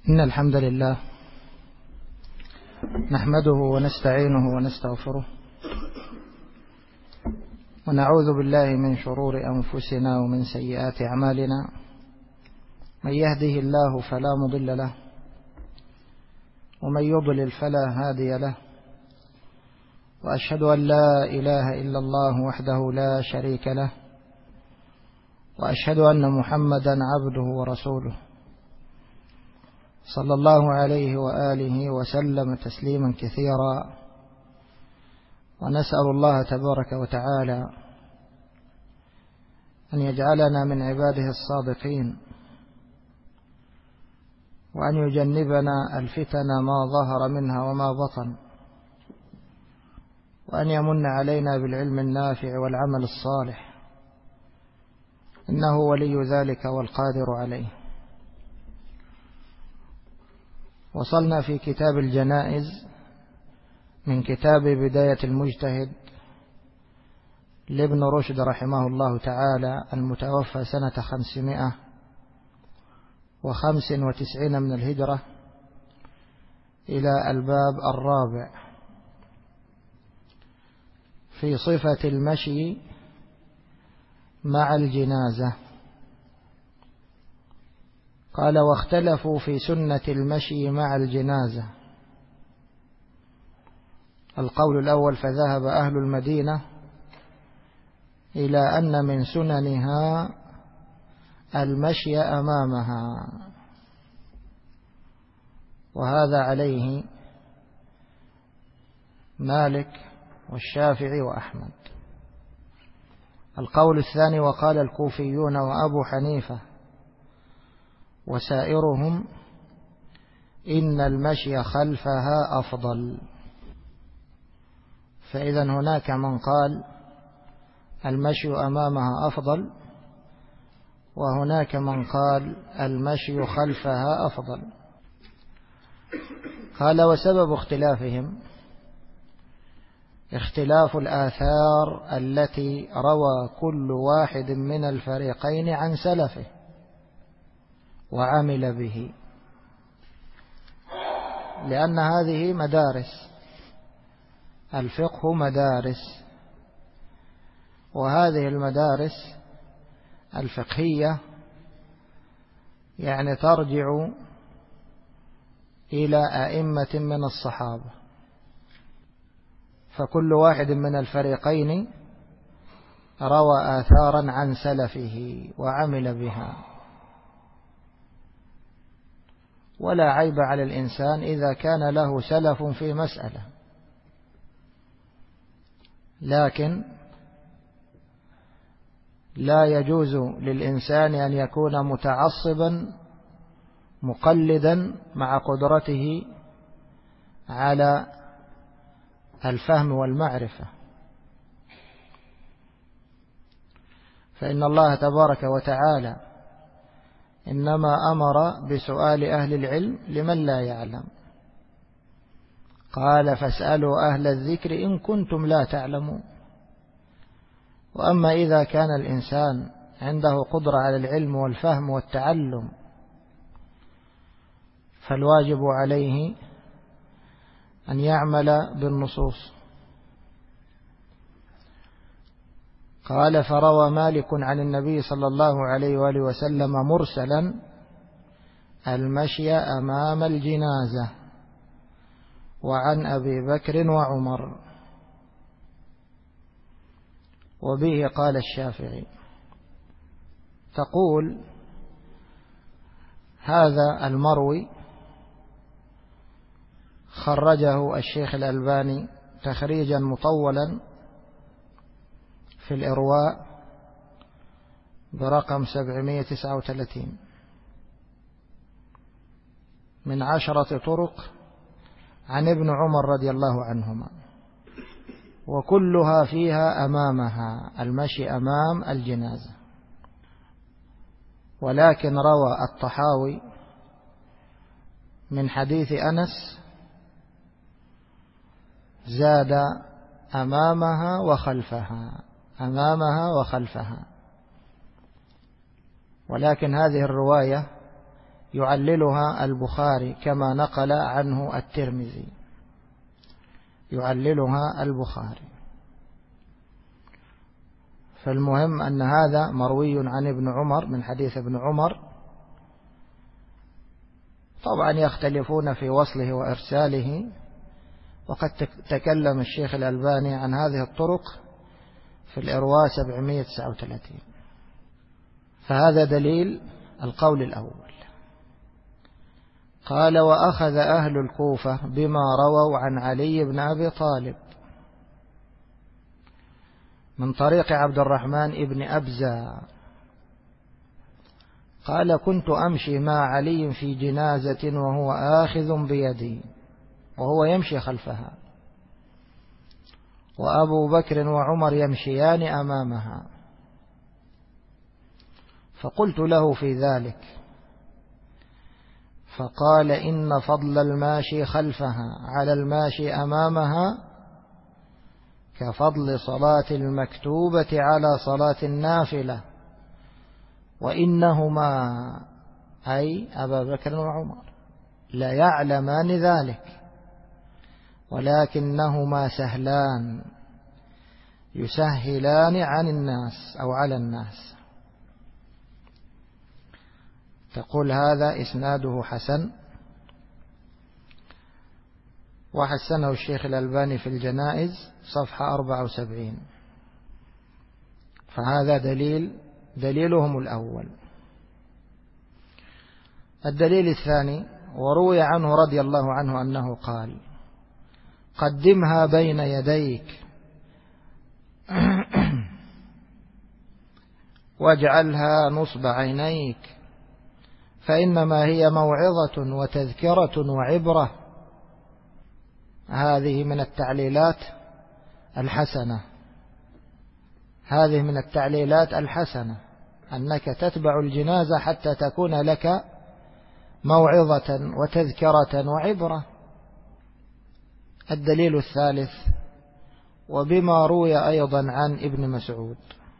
إن الحمد لله نحمده ونستعينه ونستغفره ونعوذ بالله من شرور أنفسنا ومن سيئات أعمالنا. من يهده الله فلا مضل له ومن يضلل فلا هادي له، وأشهد أن لا إله إلا الله وحده لا شريك له، وأشهد أن محمدا عبده ورسوله صلى الله عليه وآله وسلم تسليما كثيرا. ونسأل الله تبارك وتعالى أن يجعلنا من عباده الصادقين، وأن يجنبنا الفتن ما ظهر منها وما بطن، وأن يمن علينا بالعلم النافع والعمل الصالح، إنه ولي ذلك والقادر عليه. وصلنا في كتاب الجنائز من كتاب بداية المجتهد لابن رشد رحمه الله تعالى، المتوفى سنة 595 من الهجرة، إلى الباب الرابع في صفة المشي مع الجنازة. قال: واختلفوا في سنة المشي مع الجنازة. القول الأول: فذهب أهل المدينة إلى أن من سننها المشي أمامها، وهذا عليه مالك والشافعي وأحمد. القول الثاني: وقال الكوفيون وأبو حنيفة وسائرهم إن المشي خلفها أفضل. فإذا هناك من قال المشي أمامها أفضل، وهناك من قال المشي خلفها أفضل. قال: وسبب اختلافهم اختلاف الآثار التي روى كل واحد من الفريقين عن سلفه وعمل به، لأن هذه مدارس، الفقه مدارس، وهذه المدارس الفقهية يعني ترجع إلى أئمة من الصحابة، فكل واحد من الفريقين روى آثارا عن سلفه وعمل بها. ولا عيب على الإنسان إذا كان له سلف في مسألة، لكن لا يجوز للإنسان أن يكون متعصبا مقلدا مع قدرته على الفهم والمعرفة. فإن الله تبارك وتعالى إنما أمر بسؤال أهل العلم لمن لا يعلم. قال: فاسألوا أهل الذكر إن كنتم لا تعلمون. وأما إذا كان الإنسان عنده قدرة على العلم والفهم والتعلم، فالواجب عليه أن يعمل بالنصوص. قال: فروى مالك عن النبي صلى الله عليه وآله وسلم مرسلا المشي أمام الجنازة، وعن أبي بكر وعمر. وبه قال الشافعي. تقول: هذا المروي خرجه الشيخ الألباني تخريجا مطولا في الإرواء برقم 739 من 10 طرق عن ابن عمر رضي الله عنهما، وكلها فيها أمامها، المشي أمام الجنازة. ولكن روى الطحاوي من حديث أنس زاد أمامها وخلفها، أمامها وخلفها. ولكن هذه الرواية يعللها البخاري كما نقل عنه الترمذي، يعللها البخاري. فالمهم أن هذا مروي عن ابن عمر من حديث ابن عمر. طبعا يختلفون في وصله وإرساله، وقد تكلم الشيخ الألباني عن هذه الطرق في الإرواء 739. فهذا دليل القول الأول. قال: وأخذ أهل الكوفة بما رووا عن علي بن أبي طالب من طريق عبد الرحمن بن أبزة قال: كنت أمشي مع علي في جنازة وهو آخذ بيدي وهو يمشي خلفها، وأبو بكر وعمر يمشيان أمامها، فقلت له في ذلك، فقال: إن فضل الماشي خلفها على الماشي أمامها كفضل صلاة المكتوبة على صلاة النافلة، وإنهما أي أبا بكر وعمر لا يعلمان ذلك، ولكنهما سهلان يسهلان عن الناس أو على الناس. تقول: هذا إسناده حسن، وحسنه الشيخ الألباني في الجنائز صفحة 74. فهذا دليلهم الأول. الدليل الثاني: وروي عنه رضي الله عنه أنه قال: قدمها بين يديك واجعلها نصب عينيك، فإنما هي موعظة وتذكرة وعبرة. هذه من التعليلات الحسنة، هذه من التعليلات الحسنة، أنك تتبع الجنازة حتى تكون لك موعظة وتذكرة وعبرة. الدليل الثالث: وبما روي أيضا عن ابن مسعود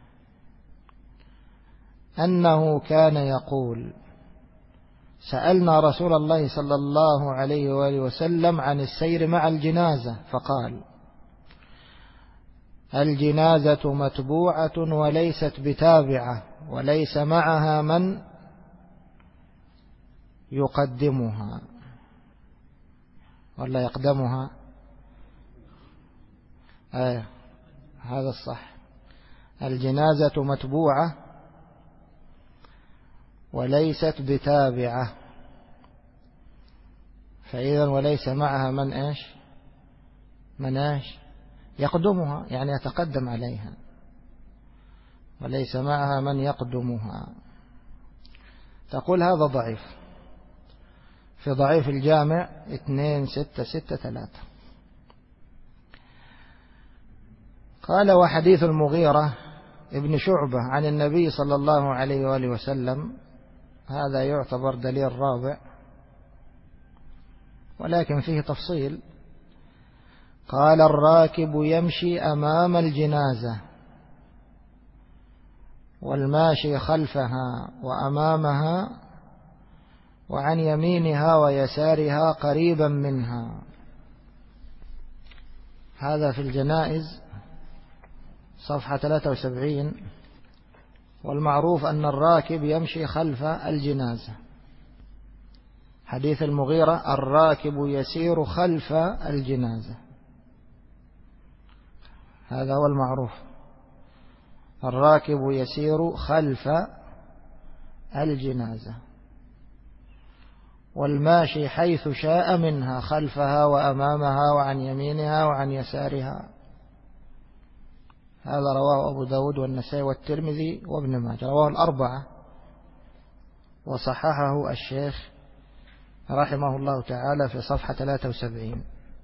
أنه كان يقول: سألنا رسول الله صلى الله عليه وآله وسلم عن السير مع الجنازة فقال: الجنازة متبوعة وليست بتابعة، وليس معها من يقدمها ولا يقدمها. هذا الصح. الجنازة متبوعة وليست بتابعة، فإذا وليس معها من إيش؟ من إيش؟ يقدمها، يعني يتقدم عليها، وليس معها من يقدمها. تقول: هذا ضعيف، في ضعيف الجامع 2663. قال: وحديث المغيرة ابن شعبة عن النبي صلى الله عليه وآله وسلم هذا يعتبر دليل رابع، ولكن فيه تفصيل. قال: الراكب يمشي أمام الجنازة والماشي خلفها وأمامها وعن يمينها ويسارها قريبا منها. هذا في الجنائز صفحة 73. والمعروف أن الراكب يمشي خلف الجنازة. حديث المغيرة: الراكب يسير خلف الجنازة، هذا هو المعروف، الراكب يسير خلف الجنازة، والماشي حيث شاء منها، خلفها وأمامها وعن يمينها وعن يسارها. هذا رواه أبو داود والنسائي والترمذي وابن ماجه، رواه الأربعة، وصححه الشيخ رحمه الله تعالى في صفحة 73.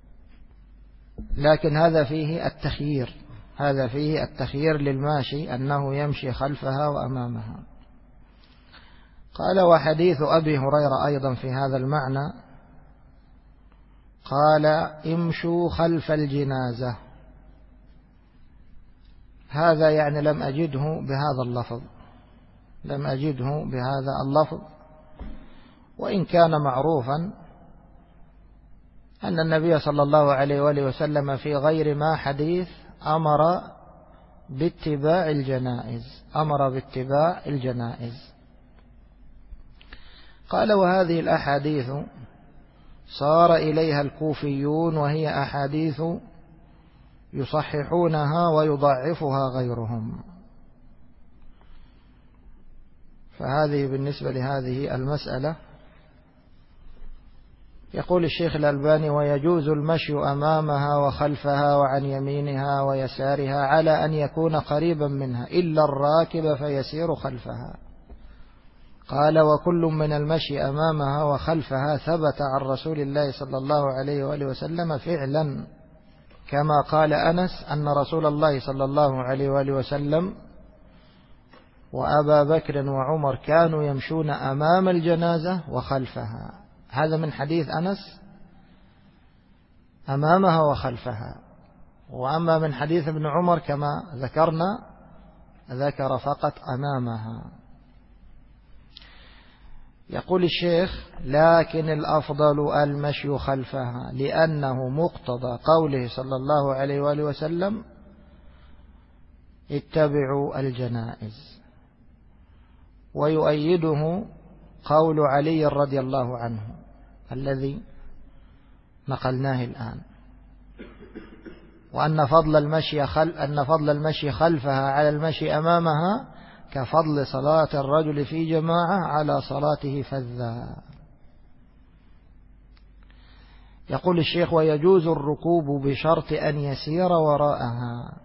لكن هذا فيه التخيير، هذا فيه التخيير للماشي أنه يمشي خلفها وأمامها. قال: وحديث أبي هريرة أيضا في هذا المعنى، قال: امشوا خلف الجنازة. هذا يعني لم أجده بهذا اللفظ، لم أجده بهذا اللفظ، وإن كان معروفا أن النبي صلى الله عليه وآله وسلم في غير ما حديث أمر باتباع الجنائز. قال: وهذه الأحاديث صار إليها الكوفيون، وهي أحاديث يصححونها ويضعفها غيرهم. فهذه بالنسبة لهذه المسألة. يقول الشيخ الألباني: ويجوز المشي أمامها وخلفها وعن يمينها ويسارها على أن يكون قريبا منها إلا الراكب فيسير خلفها. قال: وكل من المشي أمامها وخلفها ثبت عن رسول الله صلى الله عليه وآله وسلم فعلا، كما قال أنس أن رسول الله صلى الله عليه وآله وسلم وأبا بكر وعمر كانوا يمشون أمام الجنازة وخلفها. هذا من حديث أنس أمامها وخلفها. وأما من حديث ابن عمر كما ذكرنا ذكر فقط أمامها. يقول الشيخ: لكن الأفضل المشي خلفها، لأنه مقتضى قوله صلى الله عليه وآله وسلم: اتبعوا الجنائز. ويؤيده قول علي رضي الله عنه الذي نقلناه الآن، وأن فضل المشي خلفها على المشي أمامها كفضل صلاة الرجل في جماعة على صلاته فذا. يقول الشيخ: ويجوز الركوب بشرط أن يسير وراءها،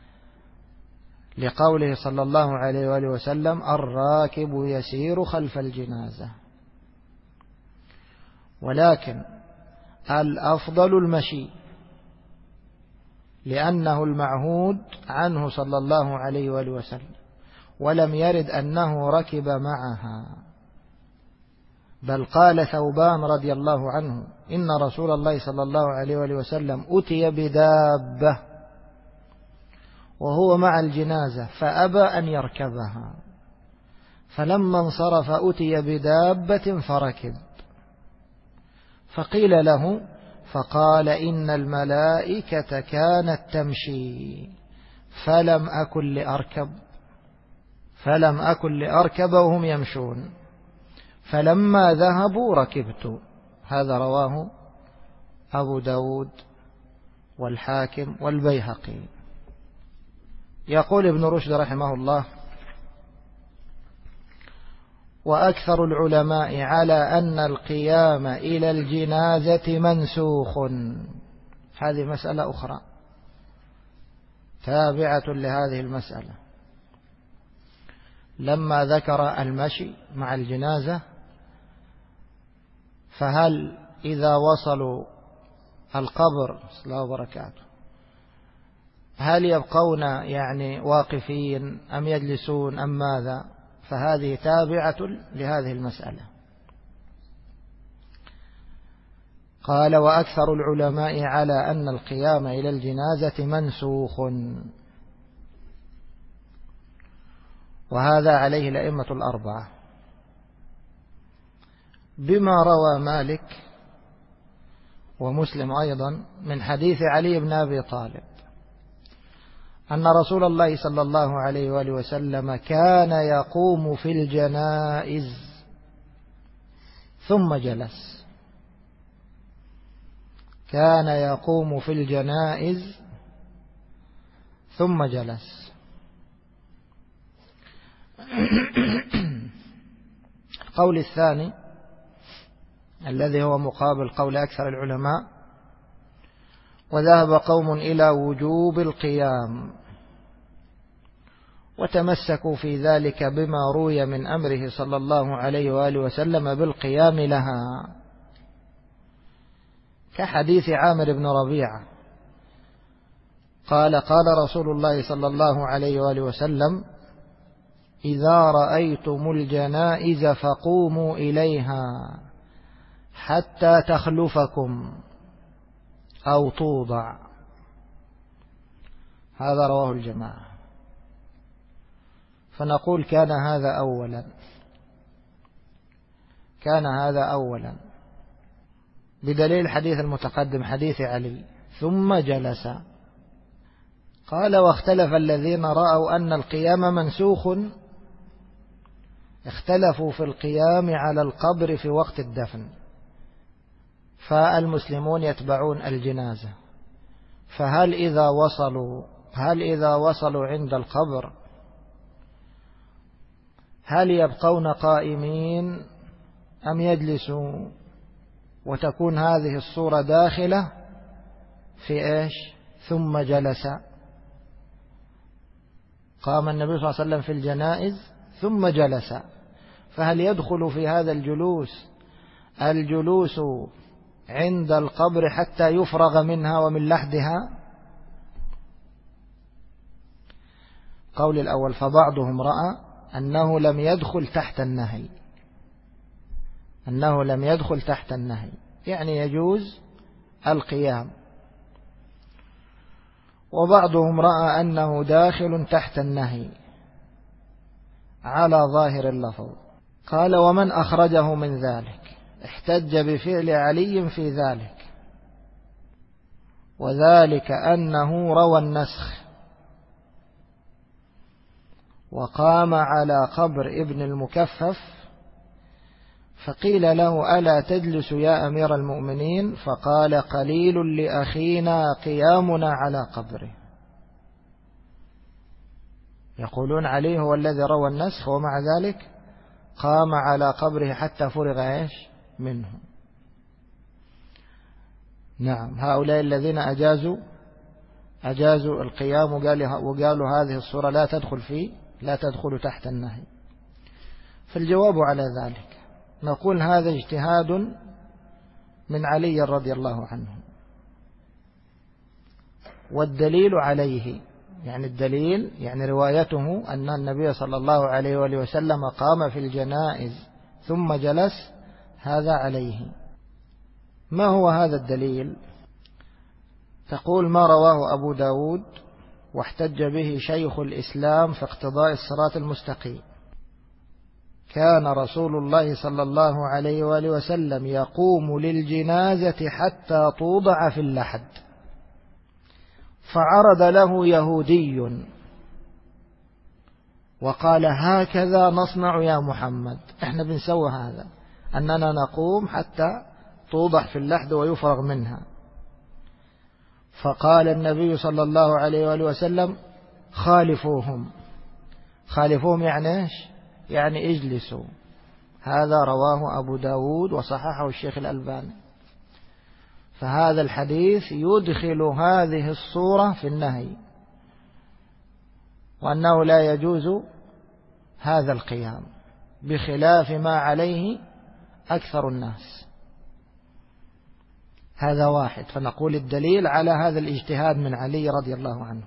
لقوله صلى الله عليه وآله وسلم: الراكب يسير خلف الجنازة. ولكن الأفضل المشي، لأنه المعهود عنه صلى الله عليه وآله وسلم، ولم يرد أنه ركب معها. بل قال ثوبان رضي الله عنه: إن رسول الله صلى الله عليه وآله وسلم أتي بدابة وهو مع الجنازة فأبى أن يركبها، فلما انصرف أتي بدابة فركب، فقيل له فقال: إن الملائكة كانت تمشي فلم أكن لأركب وهم يمشون، فلما ذهبوا ركبت. هذا رواه أبو داود والحاكم والبيهقي. يقول ابن رشد رحمه الله: وأكثر العلماء على أن القيام إلى الجنازة منسوخ. هذه مسألة أخرى تابعة لهذه المسألة. لما ذكر المشي مع الجنازة، فهل إذا وصلوا القبر صلى الله وبركاته هل يبقون واقفين أم يجلسون أم ماذا؟ فهذه تابعة لهذه المسألة. قال: وأكثر العلماء على أن القيام إلى الجنازة منسوخ، وهذا عليه الأئمة الأربعة، بما روى مالك ومسلم أيضا من حديث علي بن أبي طالب أن رسول الله صلى الله عليه وآله وسلم كان يقوم في الجنائز ثم جلس. كان يقوم في الجنائز ثم جلس. القول الثاني الذي هو مقابل قول أكثر العلماء: وذهب قوم إلى وجوب القيام، وتمسكوا في ذلك بما روي من أمره صلى الله عليه وآله وسلم بالقيام لها، كحديث عامر بن ربيعة قال: قال رسول الله صلى الله عليه وآله وسلم: إذا رأيتم الجنائز فقوموا إليها حتى تخلفكم أو توضع. هذا رواه الجماعة. فنقول: كان هذا أولا. كان هذا أولا بدليل الحديث المتقدم حديث علي. ثم جلس. قال واختلف الذين رأوا أن القيام منسوخ، اختلفوا في القيام على القبر في وقت الدفن، فالمسلمون يتبعون الجنازة، فهل إذا وصلوا عند القبر هل يبقون قائمين أم يجلسوا؟ وتكون هذه الصورة داخلة في إيش؟ ثم جلس. قام النبي صلى الله عليه وسلم في الجنائز ثم جلس، فهل يدخل في هذا الجلوس عند القبر حتى يفرغ منها ومن لحدها؟ قول الأول فبعضهم رأى أنه لم يدخل تحت النهي، يعني يجوز القيام. وبعضهم رأى أنه داخل تحت النهي على ظاهر اللفظ. قال ومن أخرجه من ذلك؟ احتج بفعل علي في ذلك، وذلك أنه روى النسخ وقام على قبر ابن المكفف، فقيل له ألا تجلس يا أمير المؤمنين؟ فقال قليل لأخينا قيامنا على قبره. يقولون علي هو الذي روى النسخ ومع ذلك قام على قبره حتى فرغ إيش منه. نعم، هؤلاء الذين أجازوا القيام وقالوا هذه الصورة لا تدخل تحت النهي. فالجواب على ذلك نقول هذا اجتهاد من علي رضي الله عنه، والدليل عليه، يعني الدليل يعني روايته أن النبي صلى الله عليه وآله وسلم قام في الجنائز ثم جلس، هذا عليه. ما هو هذا الدليل؟ تقول ما رواه أبو داود واحتج به شيخ الإسلام في اقتضاء الصراط المستقيم: كان رسول الله صلى الله عليه وآله وسلم يقوم للجنازة حتى توضع في اللحد، فعرض له يهودي وقال هكذا نصنع يا محمد، احنا بنسوي هذا، أننا نقوم حتى توضع في اللحد ويفرغ منها. فقال النبي صلى الله عليه وآله وسلم خالفوهم يعني ايش؟ يعني اجلسوا. هذا رواه أبو داود وصححه الشيخ الألباني. فهذا الحديث يدخل هذه الصورة في النهي، وأنه لا يجوز هذا القيام بخلاف ما عليه أكثر الناس. هذا واحد. فنقول الدليل على هذا الاجتهاد من علي رضي الله عنه.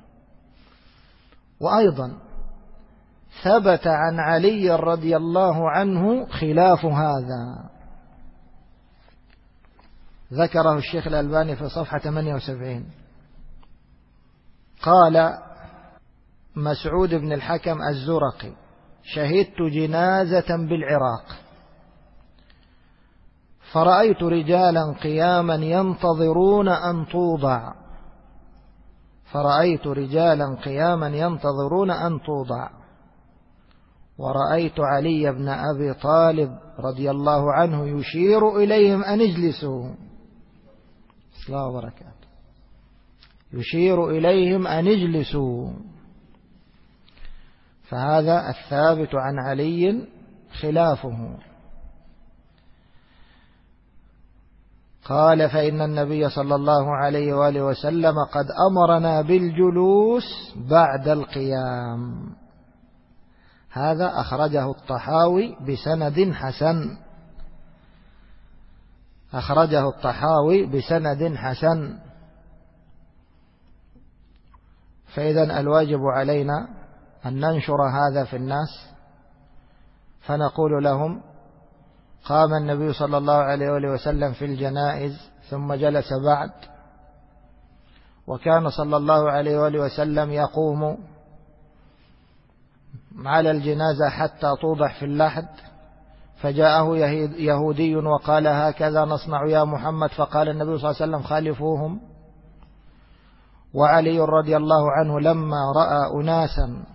وأيضا ثبت عن علي رضي الله عنه خلاف هذا، ذكره الشيخ الألباني في صفحة 78. قال مسعود بن الحكم الزرقي: شهدت جنازة بالعراق فرأيت رجالا قياما ينتظرون أن توضع، ورأيت علي بن أبي طالب رضي الله عنه يشير إليهم أن اجلسوا. الله وبركاته. يشير إليهم أن اجلسوا. فهذا الثابت عن علي خلافه. قال فإن النبي صلى الله عليه وآله وسلم قد أمرنا بالجلوس بعد القيام. هذا أخرجه الطحاوي بسند حسن. فإذا الواجب علينا أن ننشر هذا في الناس، فنقول لهم قام النبي صلى الله عليه وآله وسلم في الجنائز ثم جلس بعد، وكان صلى الله عليه وآله وسلم يقوم على الجنازة حتى توضع في اللحد، فجاءه يهودي وقال هكذا نصنع يا محمد، فقال النبي صلى الله عليه وسلم خالفوهم. وعلي رضي الله عنه لما رأى أناسا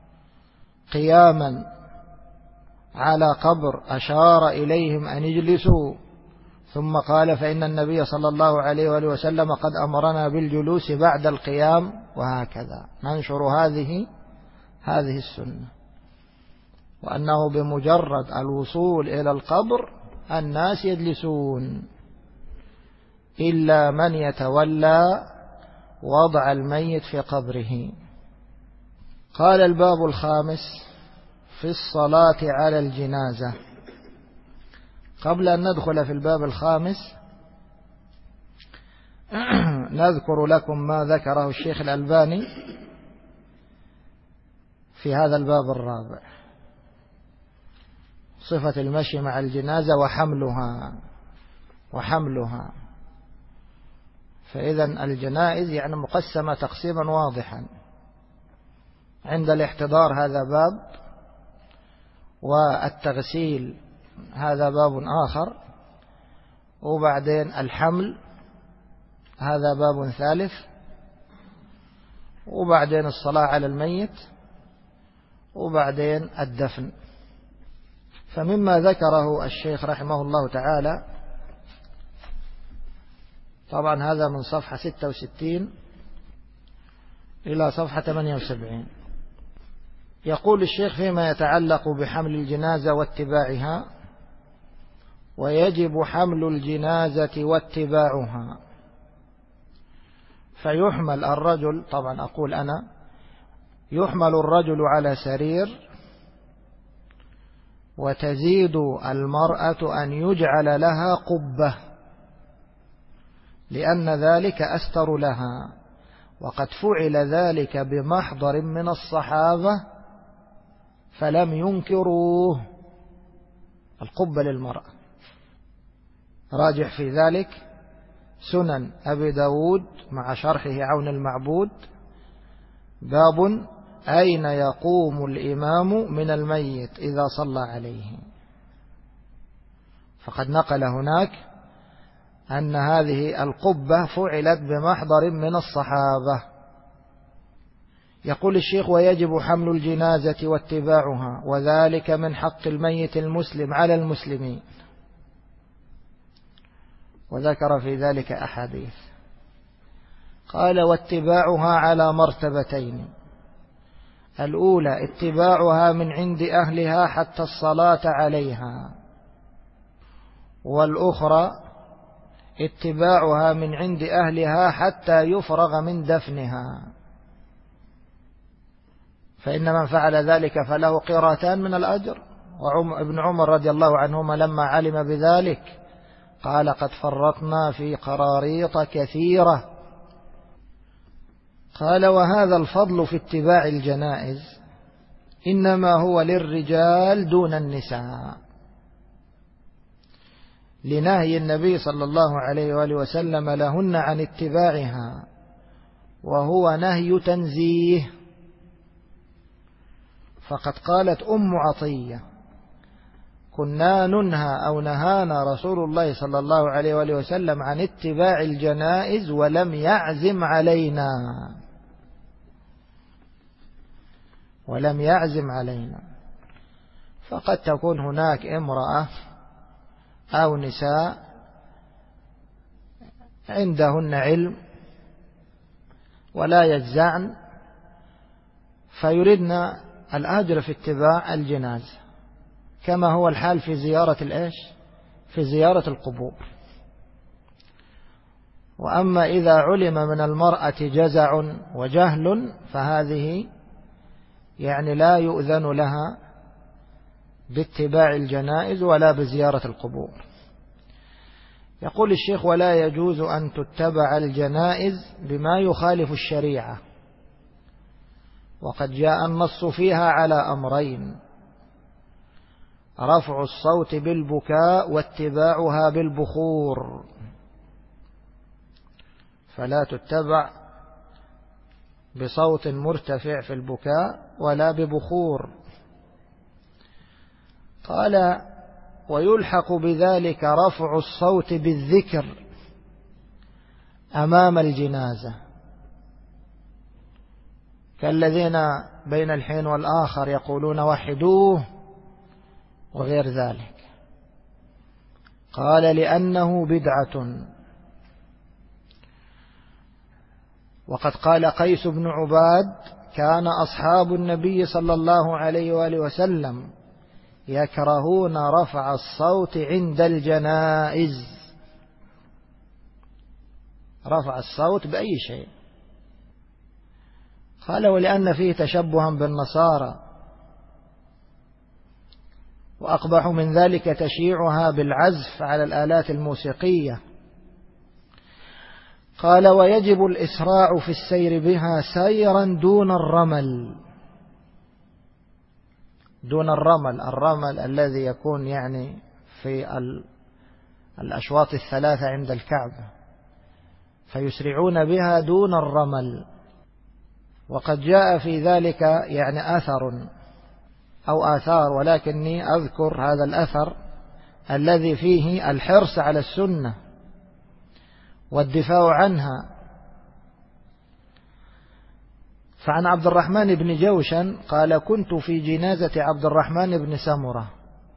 قياما على قبر أشار إليهم أن يجلسوا، ثم قال فإن النبي صلى الله عليه وآله وسلم قد أمرنا بالجلوس بعد القيام، وهكذا ننشر هذه السنة، وأنه بمجرد الوصول إلى القبر الناس يجلسون إلا من يتولى وضع الميت في قبره. قال الباب الخامس في الصلاة على الجنازة. قبل أن ندخل في الباب الخامس نذكر لكم ما ذكره الشيخ الألباني في هذا الباب الرابع، صفة المشي مع الجنازة وحملها. فإذا الجنائز يعني مقسمة تقسيما واضحا. عند الاحتضار هذا باب، والتغسيل هذا باب آخر، وبعدين الحمل هذا باب ثالث، وبعدين الصلاة على الميت، وبعدين الدفن. فمما ذكره الشيخ رحمه الله تعالى، طبعا هذا من صفحة 66 إلى صفحة 78. يقول الشيخ فيما يتعلق بحمل الجنازة واتباعها: ويجب حمل الجنازة واتباعها، فيحمل الرجل، طبعا أقول أنا، يحمل الرجل على سرير، وتزيد المرأة أن يجعل لها قبة، لأن ذلك أستر لها، وقد فعل ذلك بمحضر من الصحابة فلم ينكروه، القبة للمرأة. راجع في ذلك سنن أبي داود مع شرحه عون المعبود، باب أين يقوم الإمام من الميت إذا صلى عليه. فقد نقل هناك أن هذه القبة فعلت بمحضر من الصحابة. يقول الشيخ: ويجب حمل الجنازة واتباعها، وذلك من حق الميت المسلم على المسلمين. وذكر في ذلك أحاديث. قال: واتباعها على مرتبتين: الأولى اتباعها من عند أهلها حتى الصلاة عليها، والأخرى اتباعها من عند أهلها حتى يفرغ من دفنها، فإن من فعل ذلك فله قيراتان من الأجر. وابن عمر رضي الله عنهما لما علم بذلك قال: قد فرطنا في قراريط كثيرة. قال: وهذا الفضل في اتباع الجنائز إنما هو للرجال دون النساء، لنهي النبي صلى الله عليه وآله وسلم لهن عن اتباعها، وهو نهي تنزيه. فقد قالت أم عطية: كنا ننهى أو نهانا رسول الله صلى الله عليه وآله وسلم عن اتباع الجنائز ولم يعزم علينا. فقد تكون هناك امرأة أو نساء عندهن علم ولا يجزعن، فيردن الأجر في اتباع الجنازة، كما هو الحال في زيارة القبور. وأما إذا علم من المرأة جزع وجهل فهذه يعني لا يؤذن لها باتباع الجنائز ولا بزيارة القبور. يقول الشيخ: ولا يجوز أن تتبع الجنائز بما يخالف الشريعة، وقد جاء النص فيها على أمرين: رفع الصوت بالبكاء واتباعها بالبخور، فلا تتبع بصوت مرتفع في البكاء ولا ببخور. قال: ويلحق بذلك رفع الصوت بالذكر أمام الجنازة، كالذين بين الحين والآخر يقولون وحدوه وغير ذلك. قال لأنه بدعة. وقد قال قيس بن عباد كان أصحاب النبي صلى الله عليه وآله وسلم يكرهون رفع الصوت عند الجنائز، رفع الصوت بأي شيء. قال ولأن فيه تشبها بالنصارى، وأقبح من ذلك تشييعها بالعزف على الآلات الموسيقية. قال ويجب الإسراع في السير بها سيرا دون الرمل. دون الرمل، الرمل الذي يكون يعني في الأشواط الثلاثة عند الكعبة، فيسرعون بها دون الرمل. وقد جاء في ذلك يعني أثر أو آثار، ولكني أذكر هذا الأثر الذي فيه الحرص على السنة والدفاع عنها. فعن عبد الرحمن بن جوشن قال كنت في جنازة عبد الرحمن بن سمرة،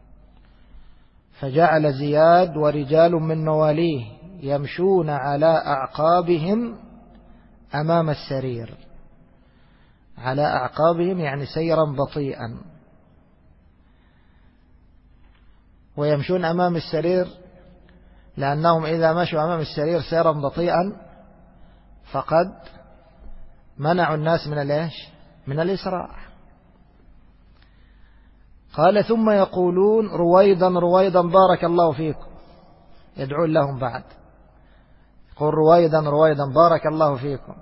فجعل زياد ورجال من مواليه يمشون على أعقابهم أمام السرير، على أعقابهم يعني سيرا بطيئا، ويمشون أمام السرير لأنهم إذا مشوا أمام السرير سيرا بطيئا فقد منعوا الناس من الإيش؟ من الإسراع. قال ثم يقولون رويدا رويدا بارك الله فيكم، يدعون لهم بعد، يقول رويدا رويدا بارك الله فيكم.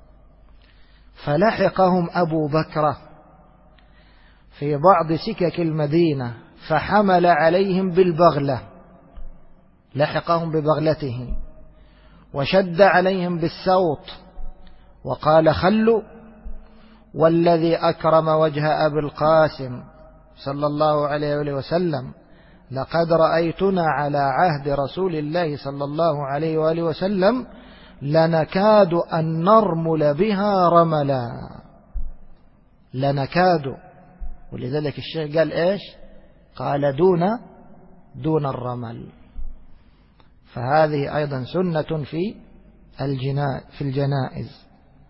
فلحقهم أبو بكر في بعض سكك المدينة فحمل عليهم بالبغلة، لحقهم ببغلته وشد عليهم بالسوط وقال خلوا والذي أكرم وجه أبي القاسم صلى الله عليه وسلم لقد رأيتنا على عهد رسول الله صلى الله عليه وآله وسلم لنكاد أن نرمل بها رملا، لنكاد. ولذلك الشيخ قال إيش؟ قال دون الرمل. فهذه أيضا سنة في الجنائز.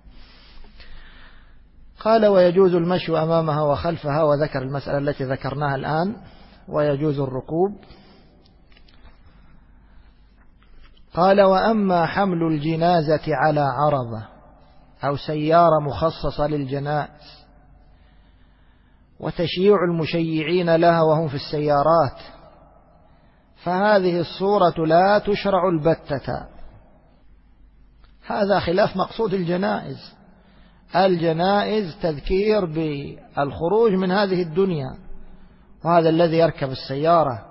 قال ويجوز المشي أمامها وخلفها، وذكر المسألة التي ذكرناها الآن، ويجوز الركوب. قال وأما حمل الجنازة على عربة أو سيارة مخصصة للجنائز وتشييع المشيعين لها وهم في السيارات، فهذه الصورة لا تشرع البتة. هذا خلاف مقصود الجنائز. الجنائز تذكير بالخروج من هذه الدنيا، وهذا الذي يركب السيارة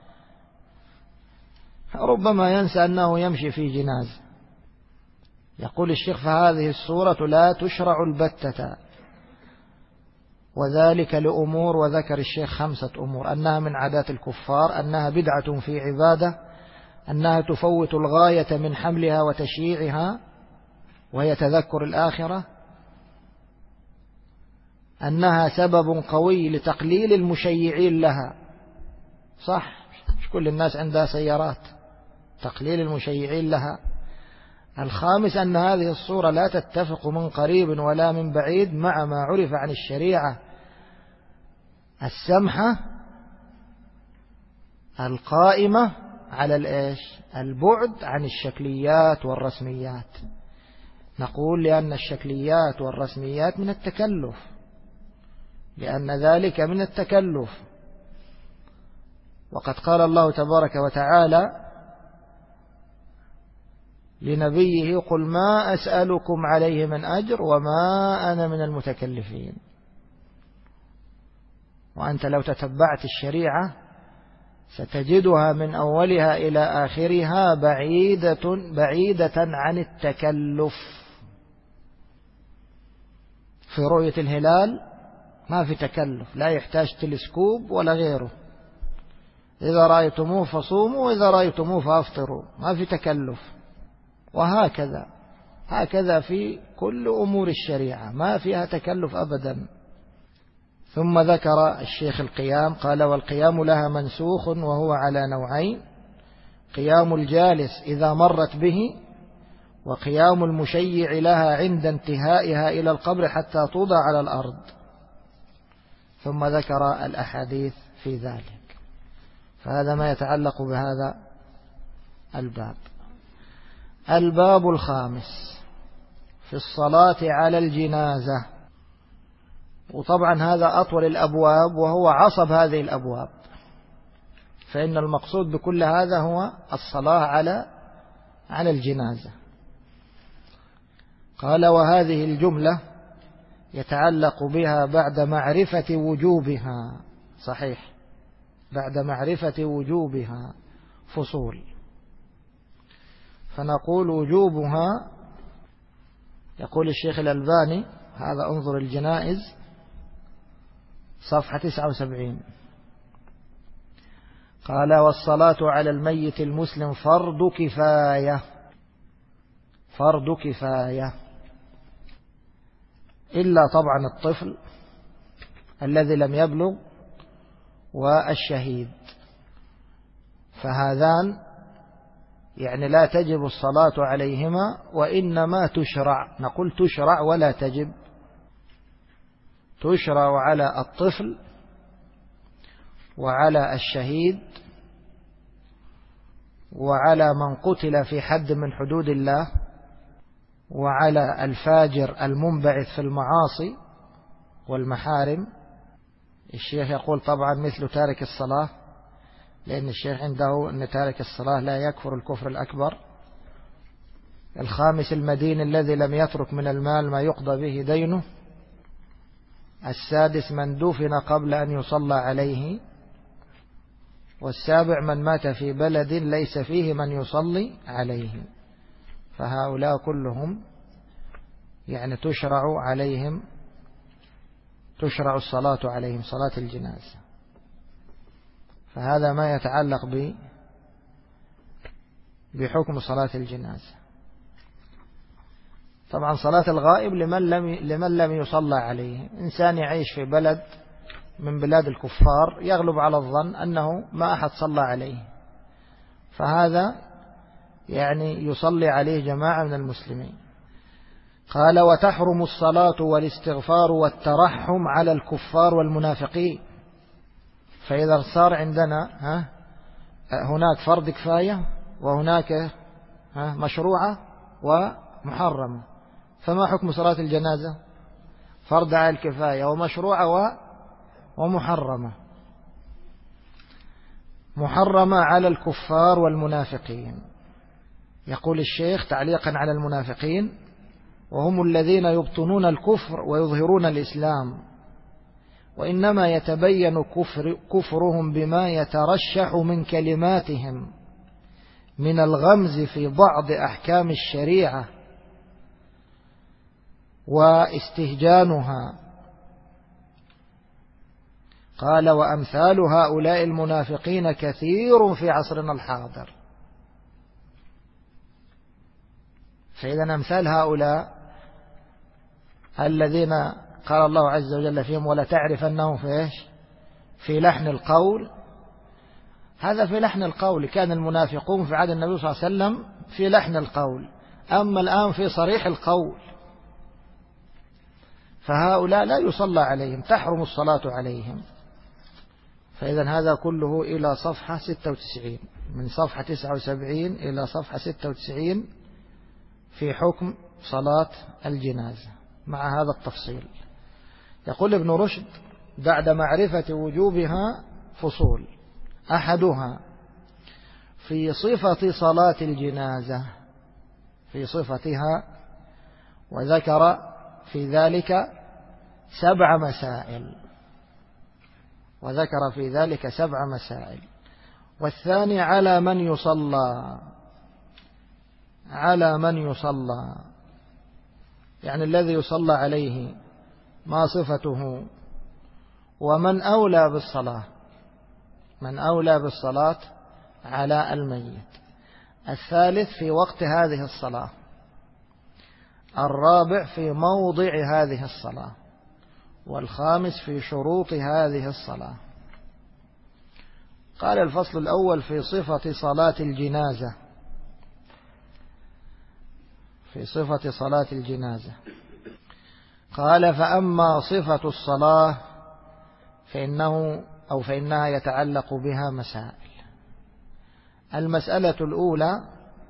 ربما ينسى أنه يمشي في جنازة. يقول الشيخ فهذه الصورة لا تشرع البتة، وذلك لأمور، وذكر الشيخ 5 أمور: أنها من عادات الكفار، أنها بدعة في عبادة، أنها تفوت الغاية من حملها وتشييعها وهي تذكر الآخرة، أنها سبب قوي لتقليل المشيعين لها. صح، مش كل الناس عندها سيارات، تقليل المشيعين لها. الخامس أن هذه الصورة لا تتفق من قريب ولا من بعيد مع ما عرف عن الشريعة السمحة القائمة على البعد عن الشكليات والرسميات. نقول لأن الشكليات والرسميات من التكلف، لأن ذلك من التكلف. وقد قال الله تبارك وتعالى لنبيه قل ما أسألكم عليه من أجر وما أنا من المتكلفين. وأنت لو تتبعت الشريعة ستجدها من أولها إلى آخرها بعيدة عن التكلف. في رؤية الهلال ما في تكلف، لا يحتاج تلسكوب ولا غيره. إذا رأيتموه فصوموا وإذا رأيتموه فأفطروا، ما في تكلف. هكذا في كل أمور الشريعة ما فيها تكلف أبدا. ثم ذكر الشيخ القيام، قال: والقيام لها منسوخ وهو على نوعين: قيام الجالس إذا مرت به، وقيام المشيع لها عند انتهائها إلى القبر حتى توضع على الأرض. ثم ذكر الأحاديث في ذلك. فهذا ما يتعلق بهذا الباب. الباب الخامس في الصلاة على الجنازة، وطبعا هذا أطول الأبواب وهو عصب هذه الأبواب، فإن المقصود بكل هذا هو الصلاة على الجنازة. قال: وهذه الجملة يتعلق بها بعد معرفة وجوبها، صحيح، بعد معرفة وجوبها فصول. فنقول وجوبها، يقول الشيخ الألباني، هذا انظر الجنائز صفحة 79، قال: والصلاة على الميت المسلم فرض كفاية، فرض كفاية، إلا طبعا الطفل الذي لم يبلغ والشهيد، فهذان يعني لا تجب الصلاة عليهما، وإنما تشرع، نقول تشرع ولا تجب، تشرع على الطفل وعلى الشهيد وعلى من قتل في حد من حدود الله وعلى الفاجر المنبعث في المعاصي والمحارم. الشيخ يقول طبعا مثل تارك الصلاة، لأن الشيخ عنده أن تارك الصلاة لا يكفر الكفر الأكبر. الخامس المدين الذي لم يترك من المال ما يقضى به دينه. السادس من دفن قبل أن يصلى عليه. والسابع من مات في بلد ليس فيه من يصلي عليه. فهؤلاء كلهم يعني تشرع عليهم، تشرع الصلاة عليهم، صلاة الجنازة. فهذا ما يتعلق بحكم صلاة الجنازة. طبعا صلاة الغائب لمن لم يصلى عليه. إنسان يعيش في بلد من بلاد الكفار يغلب على الظن أنه ما أحد صلى عليه، فهذا يعني يصلي عليه جماعة من المسلمين. قال: وتحرم الصلاة والاستغفار والترحم على الكفار والمنافقين. فإذا صار عندنا هناك فرض كفاية وهناك مشروعة ومحرمة، فما حكم صلاة الجنازة؟ فرض على الكفاية ومشروعة ومحرمة. محرمة على الكفار والمنافقين. يقول الشيخ تعليقا على المنافقين: وهم الذين يبطنون الكفر ويظهرون الإسلام، وإنما يتبين كفرهم بما يترشح من كلماتهم من الغمز في بعض أحكام الشريعة واستهجانها. قال: وأمثال هؤلاء المنافقين كثير في عصرنا الحاضر. فإذا أمثال هؤلاء الذين قال الله عز وجل فيهم: ولا تعرف أنهم في لحن القول. هذا في لحن القول، كان المنافقون في عهد النبي صلى الله عليه وسلم في لحن القول، أما الآن في صريح القول. فهؤلاء لا يصلى عليهم، تحرم الصلاة عليهم. فإذا هذا كله إلى صفحة 96، من صفحة 79 إلى صفحة 96 في حكم صلاة الجنازة مع هذا التفصيل. يقول ابن رشد: بعد معرفة وجوبها فصول. أحدها في صفة صلاة الجنازة، في صفتها، وذكر في ذلك 7 مسائل، وذكر في ذلك 7 مسائل. والثاني على من يصلى، على من يصلى يعني الذي يصلى عليه ما صفته، ومن أولى بالصلاة، من أولى بالصلاة على الميت. الثالث في وقت هذه الصلاة. الرابع في موضع هذه الصلاة. والخامس في شروط هذه الصلاة. قال الفصل الأول في صفة صلاة الجنازة. في صفة صلاة الجنازة قال: فأما صفة الصلاة فإنها يتعلق بها مسائل. المسألة الأولى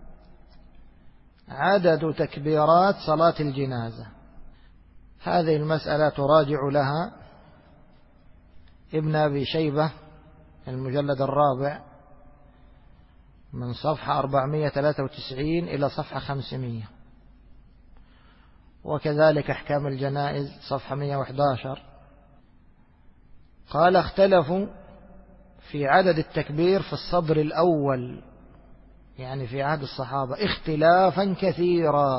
عدد تكبيرات صلاة الجنازة. هذه المسألة تراجع لها ابن أبي شيبة المجلد الرابع من صفحة 493 إلى صفحة 500، وكذلك أحكام الجنائز صفحة 111. قال: اختلفوا في عدد التكبير في الصدر الأول، يعني في عهد الصحابة، اختلافا كثيرا.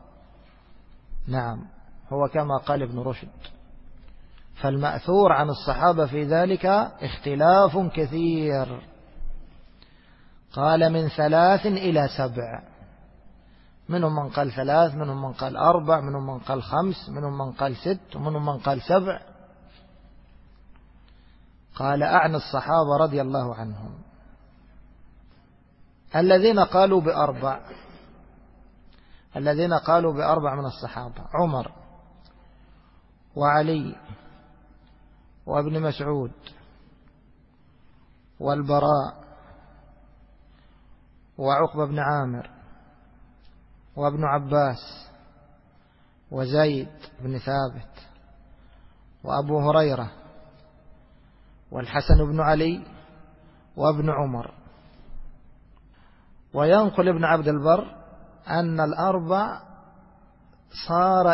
نعم، هو كما قال ابن رشد، فالمأثور عن الصحابة في ذلك اختلاف كثير. قال: من 3 إلى 7، منهم من قال 3، منهم من قال 4، منهم من قال 5، منهم من قال 6، ومنهم من قال 7. قال: أعني الصحابة رضي الله عنهم. الذين قالوا ب4 من الصحابة: عمر وعلي وابن مسعود والبراء وعقبة بن عامر وابن عباس وزيد بن ثابت وأبو هريرة والحسن بن علي وابن عمر. وينقل ابن عبد البر أن 4 صار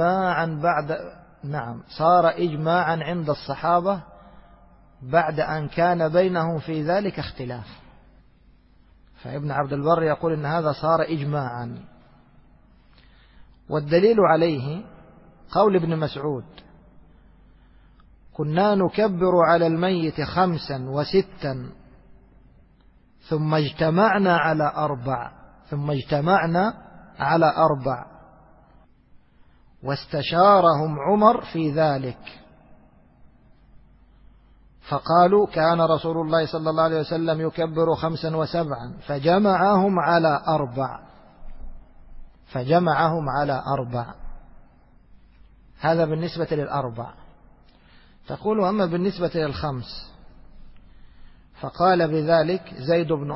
إجماعا عند الصحابة بعد أن كان بينهم في ذلك اختلاف. فابن عبد البر يقول إن هذا صار إجماعا. والدليل عليه قول ابن مسعود: كنا نكبر على الميت 5 و6 ثم اجتمعنا على 4 واستشارهم عمر في ذلك، فقالوا: كان رسول الله صلى الله عليه وسلم يكبر 5 و7 فجمعهم على 4. هذا بالنسبة لل4. تقول: أما بالنسبة لل5 فقال بذلك زيد بن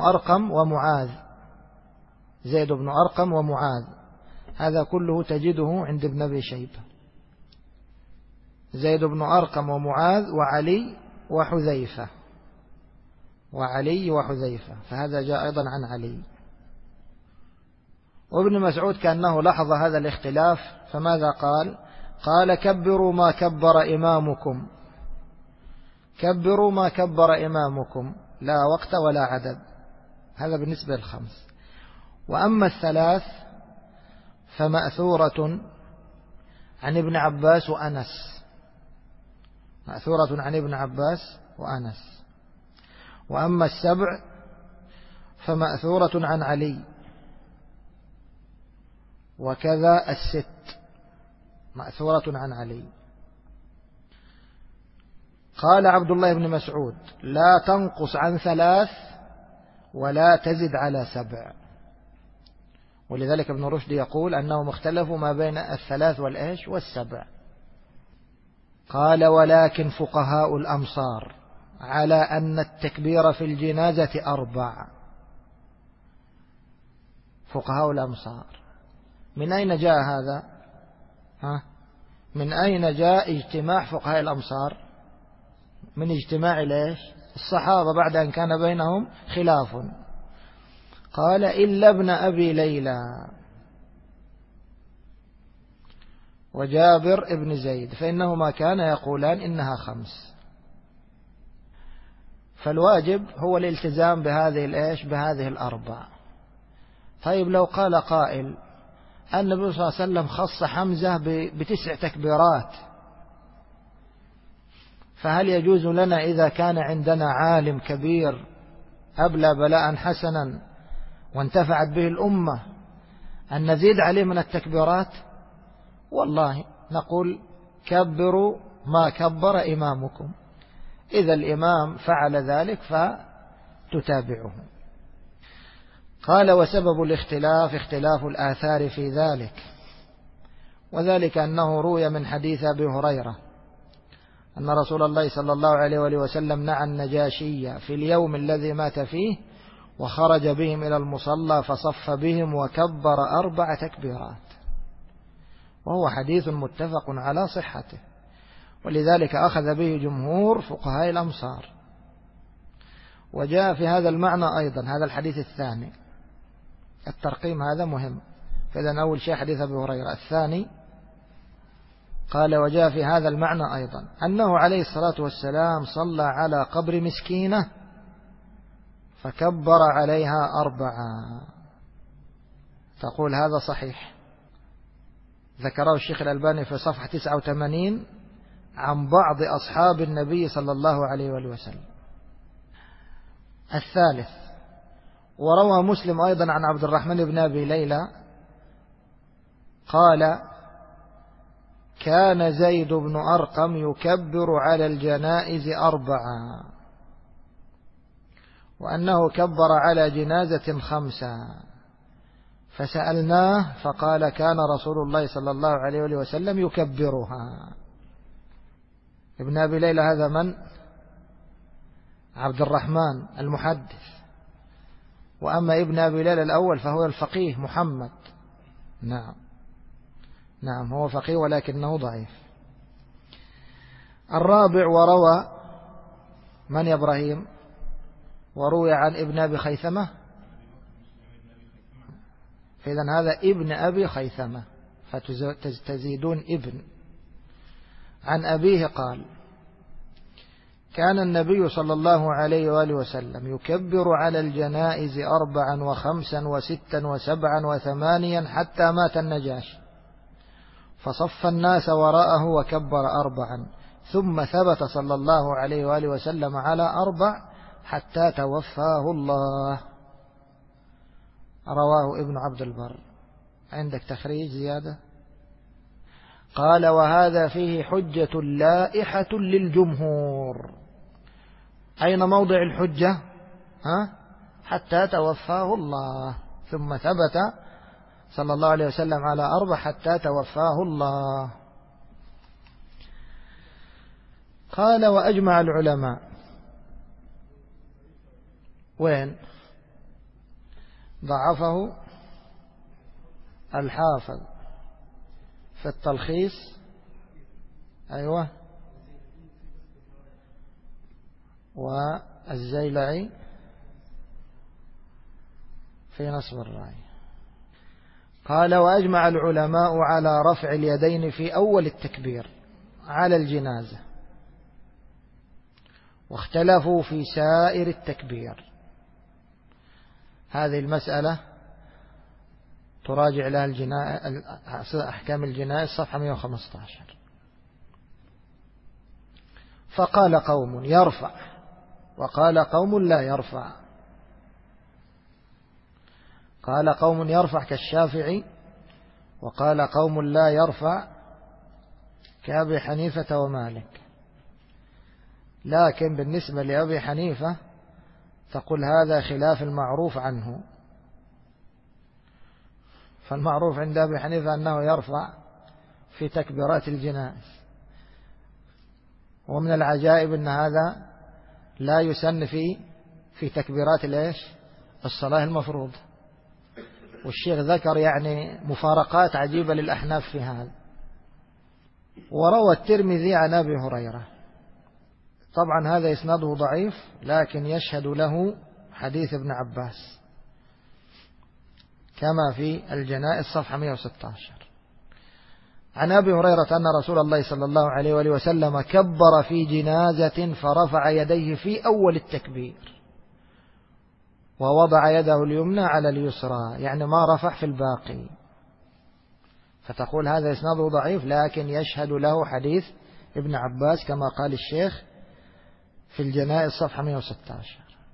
أرقم ومعاذ. هذا كله تجده عند ابن أبي شيبة. زيد بن أرقم ومعاذ وعلي وحذيفة، فهذا جاء أيضا عن علي. وابن مسعود كأنه لاحظ هذا الاختلاف، فماذا قال؟ قال: كبروا ما كبر إمامكم لا وقت ولا عدد. هذا بالنسبة لل5. وأما ال3 فمأثورة عن ابن عباس وأنس. وأما ال7 فمأثورة عن علي، وكذا ال6 مأثورة عن علي. قال عبد الله بن مسعود: لا تنقص عن 3 ولا تزد على 7. ولذلك ابن رشد يقول أنهم اختلفوا ما بين 3 و7. قال: ولكن فقهاء الأمصار على أن التكبير في الجنازة 4. فقهاء الأمصار من أين جاء هذا؟ من أين جاء اجتماع فقهاء الأمصار؟ من اجتماع الصحابة بعد أن كان بينهم خلاف. قال: إلا ابن أبي ليلى وجابر ابن زيد فإنهما كان يقولان إنها 5. فالواجب هو الالتزام بهذه 4. طيب لو قال قائل النبي صلى الله عليه وسلم خص حمزة ب9 تكبيرات، فهل يجوز لنا إذا كان عندنا عالم كبير أبلى بلاء حسنا وانتفعت به الأمة أن نزيد عليه من التكبيرات؟ والله نقول كبروا ما كبر إمامكم، إذا الإمام فعل ذلك فتتابعه. قال: وسبب الاختلاف اختلاف الآثار في ذلك، وذلك أنه روي من حديث أبي هريرة أن رسول الله صلى الله عليه وآله وسلم نعى النجاشي في اليوم الذي مات فيه وخرج بهم إلى المصلى فصف بهم وكبر 4 تكبيرات، وهو حديث متفق على صحته، ولذلك أخذ به جمهور فقهاء الأمصار. وجاء في هذا المعنى أيضا هذا الحديث الثاني، الترقيم هذا مهم. فإذا أول شيء حديث أبي هريرة. الثاني قال: وجاء في هذا المعنى أيضا أنه عليه الصلاة والسلام صلى على قبر مسكينة فكبر عليها 4. تقول هذا صحيح، ذكره الشيخ الألباني في صفحة 89 عن بعض أصحاب النبي صلى الله عليه وآله وسلم. الثالث: وروى مسلم أيضا عن عبد الرحمن بن أبي ليلى قال: كان زيد بن أرقم يكبر على الجنائز 4، وأنه كبر على جنازة 5، فسألناه فقال: كان رسول الله صلى الله عليه وسلم يكبرها. ابن أبي ليلى هذا من؟ عبد الرحمن المحدث. وأما ابن أبي ليلى الأول فهو الفقيه محمد. نعم هو فقيه ولكنه ضعيف. الرابع: وروى من يا إبراهيم؟ وروي عن ابن أبي خيثمة، فإذا هذا ابن أبي خيثمة فتزيدون ابن. عن أبيه قال: كان النبي صلى الله عليه وآله وسلم يكبر على الجنائز 4 و5 و6 و7 و8 حتى مات النجاشي، فصف الناس وراءه وكبر 4، ثم ثبت صلى الله عليه وآله وسلم على 4 حتى توفاه الله. رواه ابن عبد البر. عندك تخريج زيادة؟ قال: وهذا فيه حجة لائحة للجمهور. أين موضع الحجة؟ حتى توفاه الله، ثم ثبت صلى الله عليه وسلم على 4 حتى توفاه الله. قال: وأجمع العلماء. وين؟ ضعفه الحافظ في التلخيص. أيوة. والزيلعي في نصب الراي. قال: وأجمع العلماء على رفع اليدين في أول التكبير على الجنازة، واختلفوا في سائر التكبير. هذه المسألة تراجع لها أحكام الجنائز صفحة 115. فقال قوم يرفع، وقال قوم لا يرفع. قال قوم يرفع كالشافعي، وقال قوم لا يرفع كأبي حنيفة ومالك. لكن بالنسبة لأبي حنيفة تقول هذا خلاف المعروف عنه، فالمعروف عند أبي حنيفة أنه يرفع في تكبيرات الجنائز. ومن العجائب أن هذا لا يسن في تكبيرات الصلاة المفروض. والشيخ ذكر يعني مفارقات عجيبة للأحناف في هذا. وروى الترمذي عن أبي هريرة، طبعا هذا إسناده ضعيف لكن يشهد له حديث ابن عباس كما في الجنائز صفحة 116. عن أبي هريرة أن رسول الله صلى الله عليه وآله وسلم كبر في جنازة فرفع يديه في أول التكبير ووضع يده اليمنى على اليسرى، يعني ما رفع في الباقي. فتقول هذا إسناده ضعيف لكن يشهد له حديث ابن عباس كما قال الشيخ في الجنائز صفحة 116.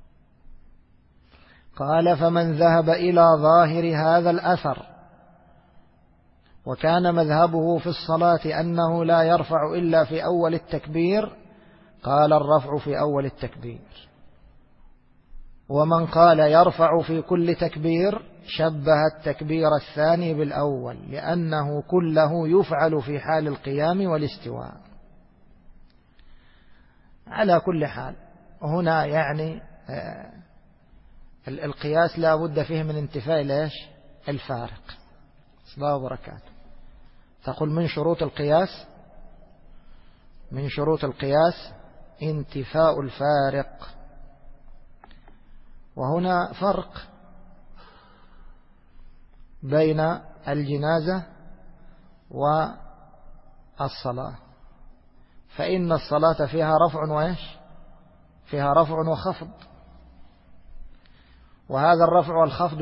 قال: فمن ذهب إلى ظاهر هذا الأثر وكان مذهبه في الصلاة أنه لا يرفع إلا في أول التكبير قال الرفع في أول التكبير، ومن قال يرفع في كل تكبير شبه التكبير الثاني بالأول، لأنه كله يفعل في حال القيام والاستواء. على كل حال هنا يعني القياس لا بد فيه من انتفاء ليش الفارق. صلى وبركاته. تقول من شروط القياس انتفاء الفارق، وهنا فرق بين الجنازة والصلاة، فإن الصلاة فيها رفع وخفض، وهذا الرفع والخفض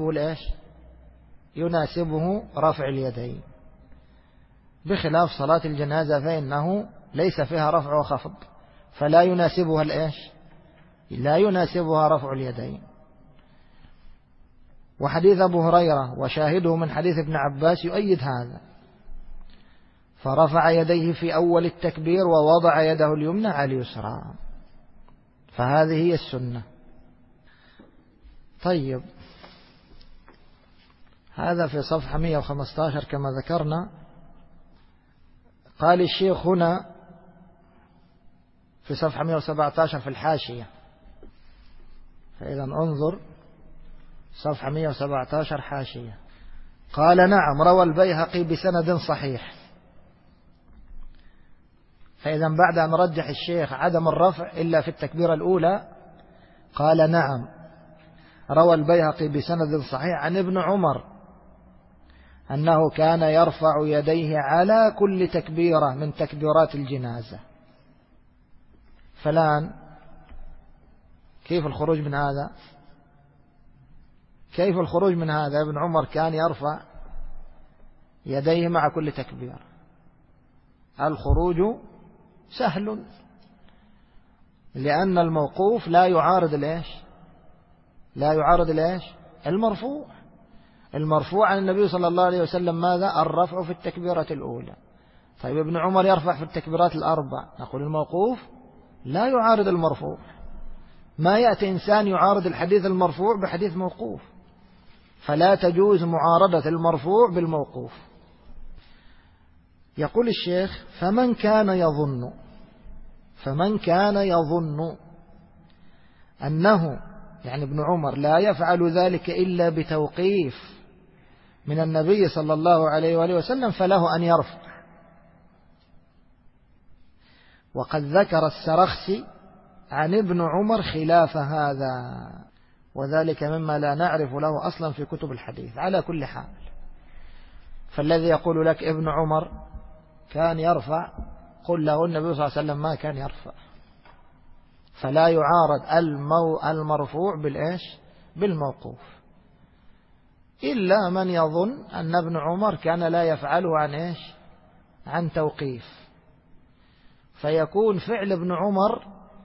يناسبه رفع اليدين، بخلاف صلاة الجنازة فإنه ليس فيها رفع وخفض، فلا يناسبها رفع اليدين. وحديث أبو هريرة وشاهده من حديث ابن عباس يؤيد هذا، فرفع يديه في أول التكبير ووضع يده اليمنى على اليسرى، فهذه هي السنة. طيب، هذا في صفحة 115 كما ذكرنا. قال الشيخ هنا في صفحة 117 في الحاشية، فإذا انظر صفحة 117 حاشية. قال: نعم، روى البيهقي بسند صحيح. فإذا بعد أن رجح الشيخ عدم الرفع إلا في التكبيرة الأولى قال: نعم، روى البيهقي بسند صحيح عن ابن عمر أنه كان يرفع يديه على كل تكبيرة من تكبيرات الجنازة. فالآن كيف الخروج من هذا؟ ابن عمر كان يرفع يديه مع كل تكبير. الخروج سهل، لأن الموقوف لا يعارض المرفوع عن النبي صلى الله عليه وسلم ماذا؟ الرفع في التكبيرة الأولى. طيب، ابن عمر يرفع في التكبيرات الأربع، نقول الموقوف لا يعارض المرفوع، ما يأتي إنسان يعارض الحديث المرفوع بحديث موقوف، فلا تجوز معارضة المرفوع بالموقوف. يقول الشيخ: فمن كان يظن أنه يعني ابن عمر لا يفعل ذلك إلا بتوقيف من النبي صلى الله عليه وآله وسلم فله أن يرفع. وقد ذكر السرخسي عن ابن عمر خلاف هذا، وذلك مما لا نعرف له أصلا في كتب الحديث. على كل حال، فالذي يقول لك ابن عمر كان يرفع، قل له النبي صلى الله عليه وسلم ما كان يرفع، فلا يعارض المرفوع بالموقوف، إلا من يظن أن ابن عمر كان لا يفعله عن توقيف، فيكون فعل ابن عمر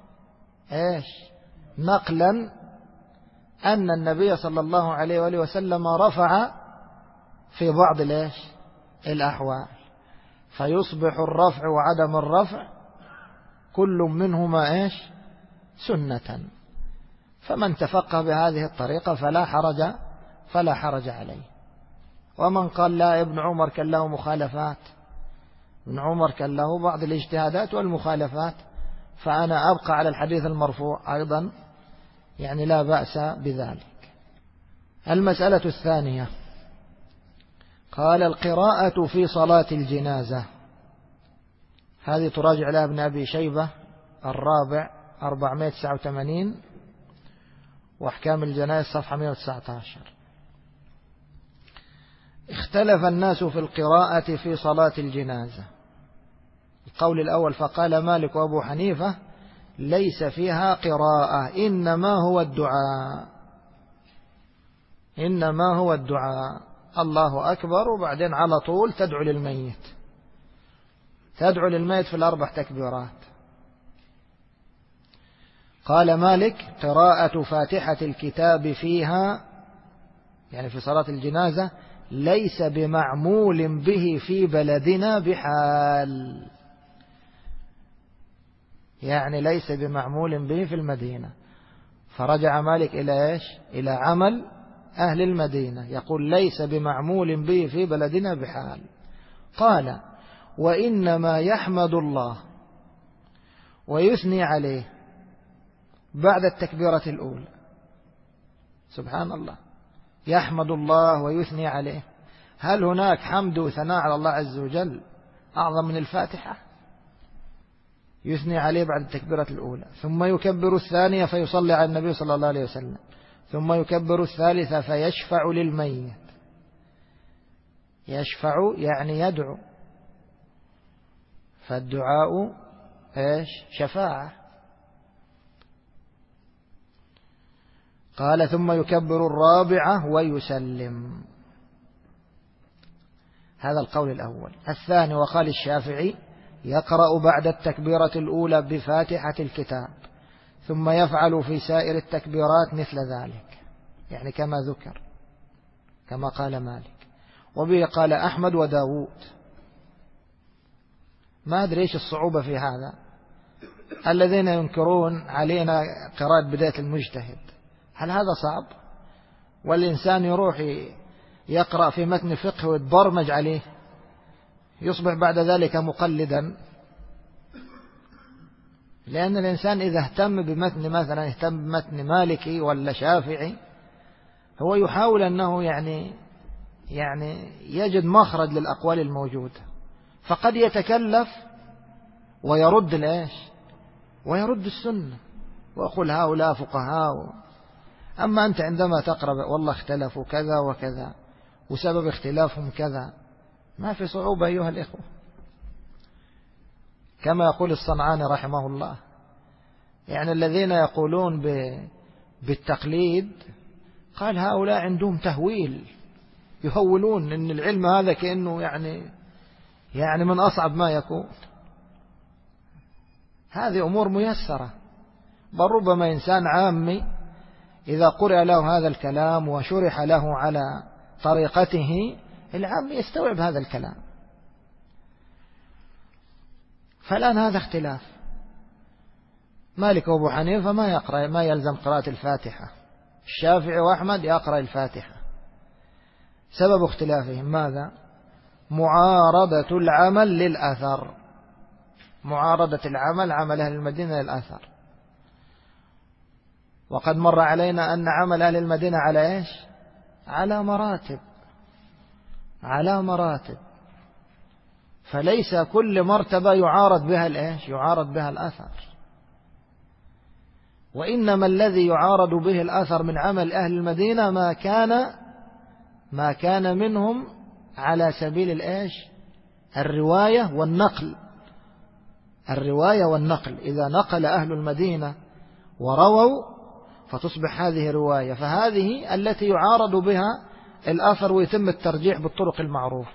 نقلا أن النبي صلى الله عليه وآله وسلم رفع في بعض الأحوال، فيصبح الرفع وعدم الرفع كل منهما سنة. فمن تفقه بهذه الطريقة فلا حرج عليه. ومن قال لا، ابن عمر كان له مخالفات، ابن عمر كان له بعض الاجتهادات والمخالفات، فأنا أبقى على الحديث المرفوع أيضا، يعني لا بأس بذلك. المسألة الثانية، قال: القراءة في صلاة الجنازة. هذه تراجع لها ابن أبي شيبة الرابع 489، وأحكام الجنائز صفحة 119. اختلف الناس في القراءة في صلاة الجنازة. القول الأول: فقال مالك وأبو حنيفة ليس فيها قراءة، إنما هو الدعاء، الله أكبر، وبعدين على طول تدعو للميت في الأربع تكبيرات. قال مالك: قراءة فاتحة الكتاب فيها، يعني في صلاة الجنازة، ليس بمعمول به في بلدنا بحال، يعني ليس بمعمول به في المدينة. فرجع مالك إلى إيش؟ إلى عمل أهل المدينة، يقول ليس بمعمول به في بلدنا بحال. قال: وإنما يحمد الله ويثني عليه بعد التكبيرة الأولى. سبحان الله، يحمد الله ويثني عليه. هل هناك حمد وثناء على الله عز وجل أعظم من الفاتحة؟ يثني عليه بعد التكبيرة الأولى، ثم يكبر الثانية فيصلي على النبي صلى الله عليه وسلم، ثم يكبر الثالثة فيشفع للميت. يشفع يعني يدعو، فالدعاء إيش؟ شفاعة. قال: ثم يكبر الرابعة ويسلم. هذا القول الأول. الثاني: وقال الشافعي: يقرأ بعد التكبيرة الأولى بفاتحة الكتاب، ثم يفعل في سائر التكبيرات مثل ذلك، يعني كما ذكر، كما قال مالك. وبه قال أحمد وداود. ما أدري إيش الصعوبة في هذا. الذين ينكرون علينا قراءة بداية المجتهد، هل هذا صعب؟ والإنسان يروح يقرأ في متن فقه ويتبرمج عليه، يصبح بعد ذلك مقلدا. لأن الإنسان إذا اهتم بمتن، مثلا اهتم بمتن مالكي ولا شافعي، هو يحاول أنه يعني يجد مخرج للأقوال الموجودة، فقد يتكلف ويرد الإيش؟ ويرد السنة ويقول هؤلاء فقهاء. أما أنت عندما تقرأ والله اختلفوا كذا وكذا وسبب اختلافهم كذا، ما في صعوبة أيها الإخوة. كما يقول الصنعاني رحمه الله، يعني الذين يقولون بالتقليد، قال هؤلاء عندهم تهويل، يهولون إن العلم هذا كأنه يعني من أصعب ما يكون. هذه أمور ميسرة، بل ربما إنسان عامي إذا قرأ له هذا الكلام وشرح له على طريقته، العام يستوعب هذا الكلام. فالآن هذا اختلاف. مالك وأبو حنيفة ما يلزم قراءة الفاتحة، الشافعي وأحمد يقرأ الفاتحة. سبب اختلافهم ماذا؟ معارضة العمل للأثر، معارضة العمل، عمل أهل المدينة للأثر. وقد مر علينا أن عمل أهل المدينة على إيش؟ على مراتب، على مراتب، فليس كل مرتبة يعارض بها الإيش؟ يعارض بها الأثر. وإنما الذي يعارض به الأثر من عمل أهل المدينة ما كان منهم على سبيل الإيش؟ الرواية والنقل. الرواية والنقل، إذا نقل أهل المدينة ورووا فتصبح هذه رواية، فهذه التي يعارض بها الأثر ويتم الترجيح بالطرق المعروفة.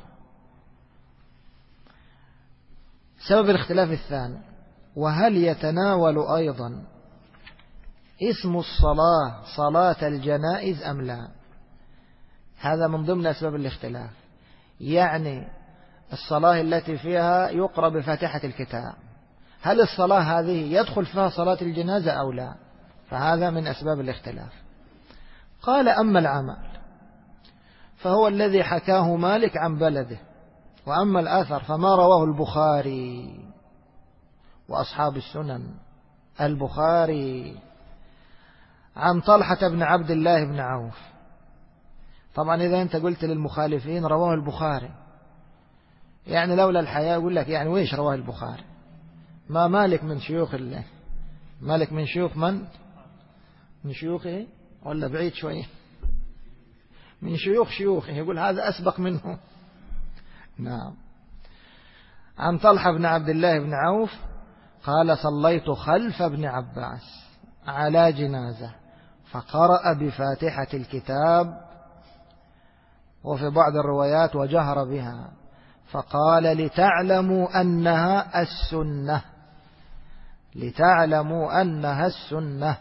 سبب الاختلاف الثاني: وهل يتناول أيضا اسم الصلاة صلاة الجنائز أم لا؟ هذا من ضمن أسباب الاختلاف. يعني الصلاة التي فيها يقرأ بفاتحة الكتاب، هل الصلاة هذه يدخل فيها صلاة الجنازة أو لا؟ فهذا من أسباب الاختلاف. قال: أما العمل فهو الذي حكاه مالك عن بلده، وأما الأثر فما رواه البخاري وأصحاب السنن. البخاري عن طلحة بن عبد الله بن عوف. طبعا إذا أنت قلت للمخالفين رواه البخاري، يعني لولا الحياة يقول لك يعني ويش رواه البخاري؟ ما مالك من شيوخ الله، مالك من شيوخ من شيوخه ولا بعيد شوية؟ من شيوخه، يقول هذا أسبق منه. نعم. عن طلحة بن عبد الله بن عوف قال: صليت خلف ابن عباس على جنازة فقرأ بفاتحة الكتاب، وفي بعض الروايات وجهر بها، فقال: لتعلموا أنها السنة. لتعلموا أنها السنة.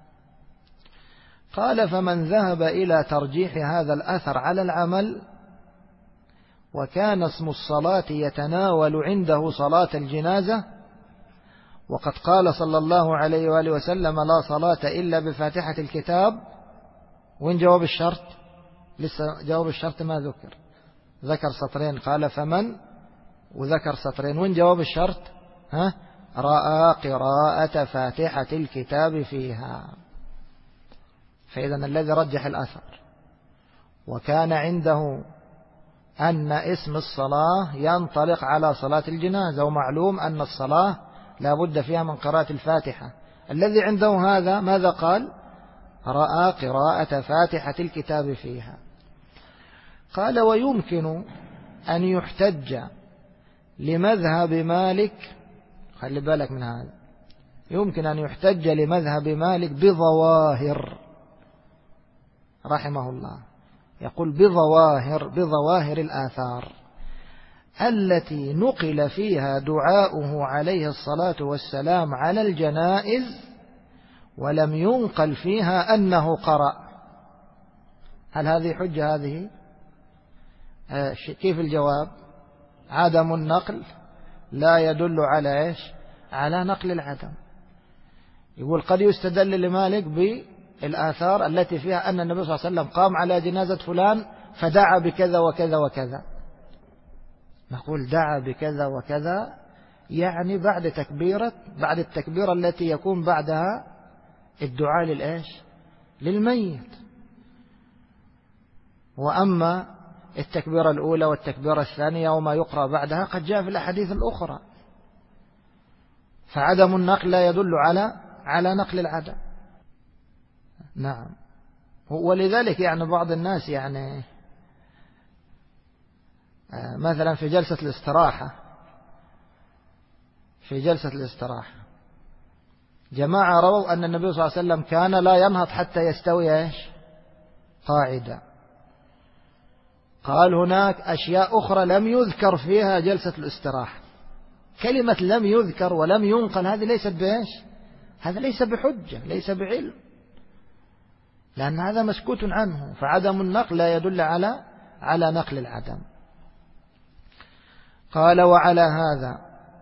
قال فمن ذهب إلى ترجيح هذا الأثر على العمل، وكان اسم الصلاة يتناول عنده صلاة الجنازة، وقد قال صلى الله عليه وآله وسلم لا صلاة إلا بفاتحة الكتاب. وين جواب الشرط؟ لسه جواب الشرط ما ذكر سطرين، قال فمن وذكر سطرين. وين جواب الشرط؟ رأى قراءة فاتحة الكتاب فيها. فإذا الذي رجح الأثر وكان عنده أن اسم الصلاة ينطلق على صلاة الجنازة، ومعلوم أن الصلاة لا بد فيها من قراءة الفاتحة، الذي عنده هذا ماذا قال؟ رأى قراءة فاتحة الكتاب فيها. قال ويمكن أن يحتج لمذهب مالك، خلي بالك من هذا، يمكن أن يحتج لمذهب مالك بظواهر، رحمه الله يقول بظواهر الآثار التي نقل فيها دعاؤه عليه الصلاة والسلام على الجنائز، ولم ينقل فيها أنه قرأ. هل هذه حجة؟ هذه كيف الجواب؟ عدم النقل لا يدل على إيش؟ على نقل العدم. يقول قد يستدل لمالك بالآثار التي فيها أن النبي صلى الله عليه وسلم قام على جنازة فلان فدعا بكذا وكذا وكذا. نقول دعا بكذا وكذا يعني بعد التكبيرة التي يكون بعدها الدعاء للإيش؟ للميت. وأما التكبيرة الأولى والتكبيرة الثانية وما يقرأ بعدها قد جاء في الأحاديث الأخرى، فعدم النقل لا يدل على نقل العدم. نعم. ولذلك يعني بعض الناس يعني مثلا في جلسة الاستراحة جماعة رووا أن النبي صلى الله عليه وسلم كان لا ينهض حتى يستوي قاعدا. قال هناك أشياء أخرى لم يذكر فيها جلسة الاستراحة. كلمة لم يذكر ولم ينقل هذه ليست هذا ليس بحجة، ليس بعلم، لأن هذا مسكوت عنه، فعدم النقل لا يدل على نقل العدم. قال وعلى هذا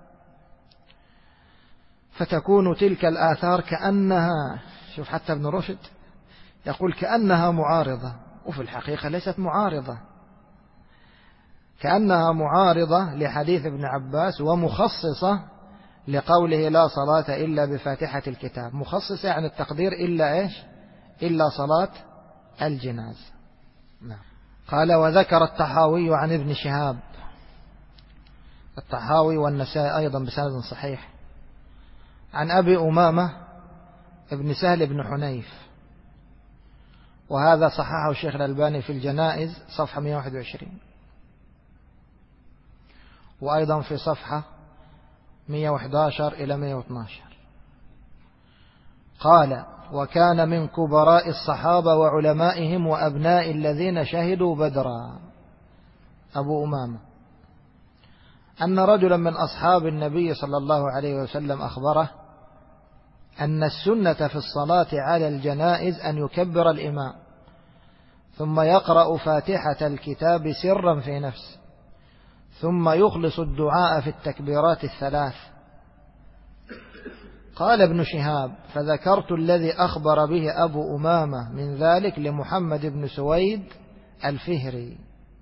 فتكون تلك الآثار كأنها، شوف حتى ابن رشد يقول كأنها معارضة، وفي الحقيقة ليست معارضة، كأنها معارضة لحديث ابن عباس ومخصصة لقوله لا صلاة إلا بفاتحة الكتاب. مخصصة يعني التقدير إلا صلاة الجنازة. نعم. قال وذكر الطحاوي عن ابن شهاب، الطحاوي والنسائي أيضا بسند صحيح، عن أبي أمامة ابن سهل بن حنيف، وهذا صححه الشيخ الألباني في الجنائز صفحة 121، وأيضا في صفحة 111 إلى 112. قال وكان من كبراء الصحابة وعلمائهم وأبناء الذين شهدوا بدرا، أبو أمامة، أن رجلا من أصحاب النبي صلى الله عليه وسلم أخبره أن السنة في الصلاة على الجنائز أن يكبر الإمام ثم يقرأ فاتحة الكتاب سرا في نفسه، ثم يخلص الدعاء في التكبيرات الثلاث. قال ابن شهاب فذكرت الذي أخبر به أبو أمامة من ذلك لمحمد بن سويد الفهري،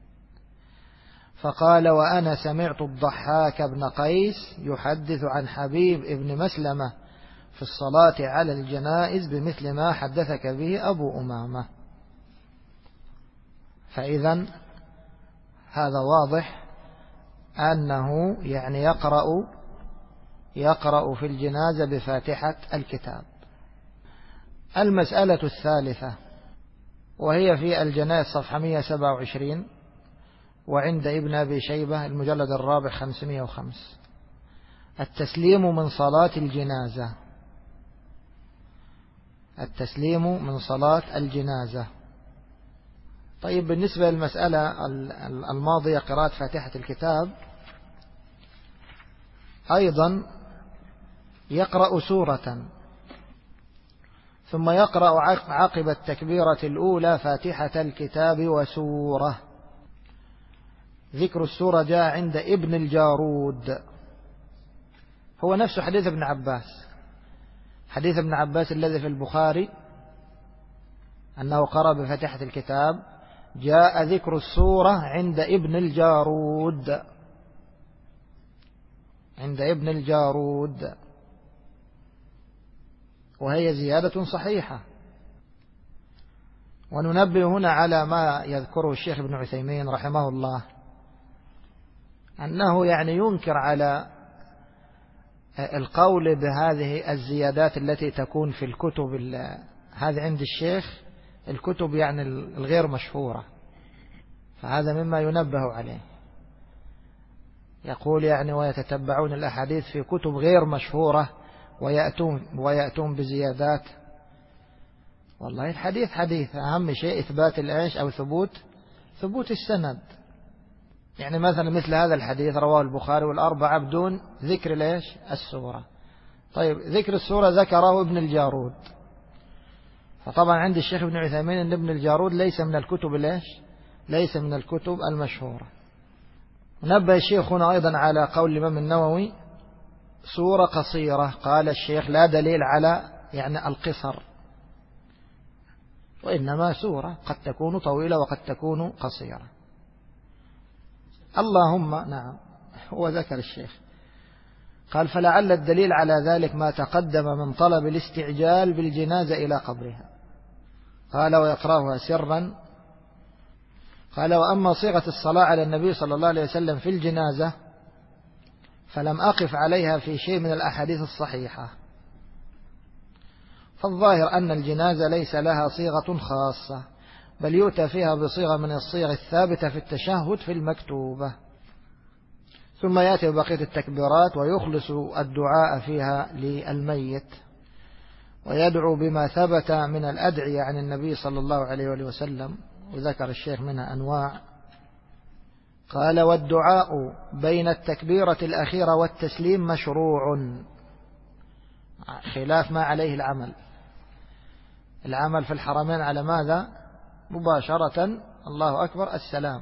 فقال وأنا سمعت الضحاك بن قيس يحدث عن حبيب ابن مسلمة في الصلاة على الجنائز بمثل ما حدثك به أبو أمامة. فإذا هذا واضح أنه يعني يقرأ في الجنازة بفاتحة الكتاب. المسألة الثالثة وهي في الجنائز صفحة 127 وعند ابن أبي شيبة المجلد الرابع 505، التسليم من صلاة الجنازة. التسليم من صلاة الجنازة. طيب بالنسبة للمسألة الماضية قراءة فاتحة الكتاب، أيضا يقرأ سورة ثم يقرأ عقب التكبيرة الأولى فاتحة الكتاب وسورة. ذكر السورة جاء عند ابن الجارود، هو نفس حديث ابن عباس. حديث ابن عباس الذي في البخاري أنه قرأ بفاتحة الكتاب، جاء ذكر السورة عند ابن الجارود، عند ابن الجارود، وهي زيادة صحيحة. وننبه هنا على ما يذكره الشيخ ابن عثيمين رحمه الله، أنه يعني ينكر على القول بهذه الزيادات التي تكون في الكتب، هذا عند الشيخ الكتب يعني الغير مشهورة، فهذا مما ينبه عليه. يقول يعني ويتتبعون الأحاديث في كتب غير مشهورة ويأتون بزيادات. والله الحديث حديث، أهم شيء إثبات العيش أو ثبوت السند. يعني مثلا مثل هذا الحديث رواه البخاري والأربعة بدون ذكر العيش السورة. طيب ذكر السورة ذكره ابن الجارود، فطبعا عند الشيخ ابن عثيمين أن ابن الجارود ليس من الكتب العيش، ليس من الكتب المشهورة. نبه الشيخ هنا أيضا على قول الإمام النووي سورة قصيرة، قال الشيخ لا دليل على يعني القصر، وإنما سورة قد تكون طويلة وقد تكون قصيرة. اللهم نعم، هو ذكر الشيخ قال فلعل الدليل على ذلك ما تقدم من طلب الاستعجال بالجنازة إلى قبرها. قال ويقرأها سرا. قال وأما صيغة الصلاة على النبي صلى الله عليه وسلم في الجنازة فلم أقف عليها في شيء من الأحاديث الصحيحة، فالظاهر أن الجنازة ليس لها صيغة خاصة، بل يؤتى فيها بصيغة من الصيغ الثابتة في التشهد في المكتوبة، ثم يأتي بقية التكبيرات ويخلص الدعاء فيها للميت، ويدعو بما ثبت من الأدعية عن النبي صلى الله عليه وسلم، وذكر الشيخ منها أنواع. قال والدعاء بين التكبيرة الأخيرة والتسليم مشروع، خلاف ما عليه العمل في الحرمين على ماذا؟ مباشرة الله أكبر السلام.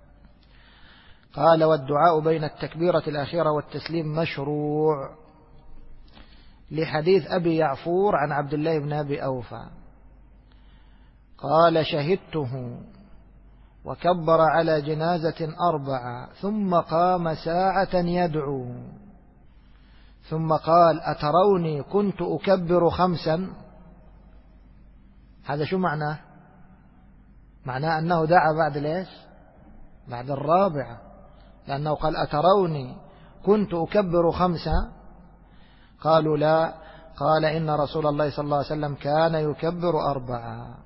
قال والدعاء بين التكبيرة الأخيرة والتسليم مشروع، لحديث أبي يعفور عن عبد الله بن أبي أوفى قال شهدته وكبر على جنازة 4 ثم قام ساعة يدعو، ثم قال أتروني كنت أكبر 5. هذا شو معناه؟ معناه أنه دعا بعد ليش؟ بعد 4، لأنه قال أتروني كنت أكبر 5. قالوا لا، قال إن رسول الله صلى الله عليه وسلم كان يكبر 4.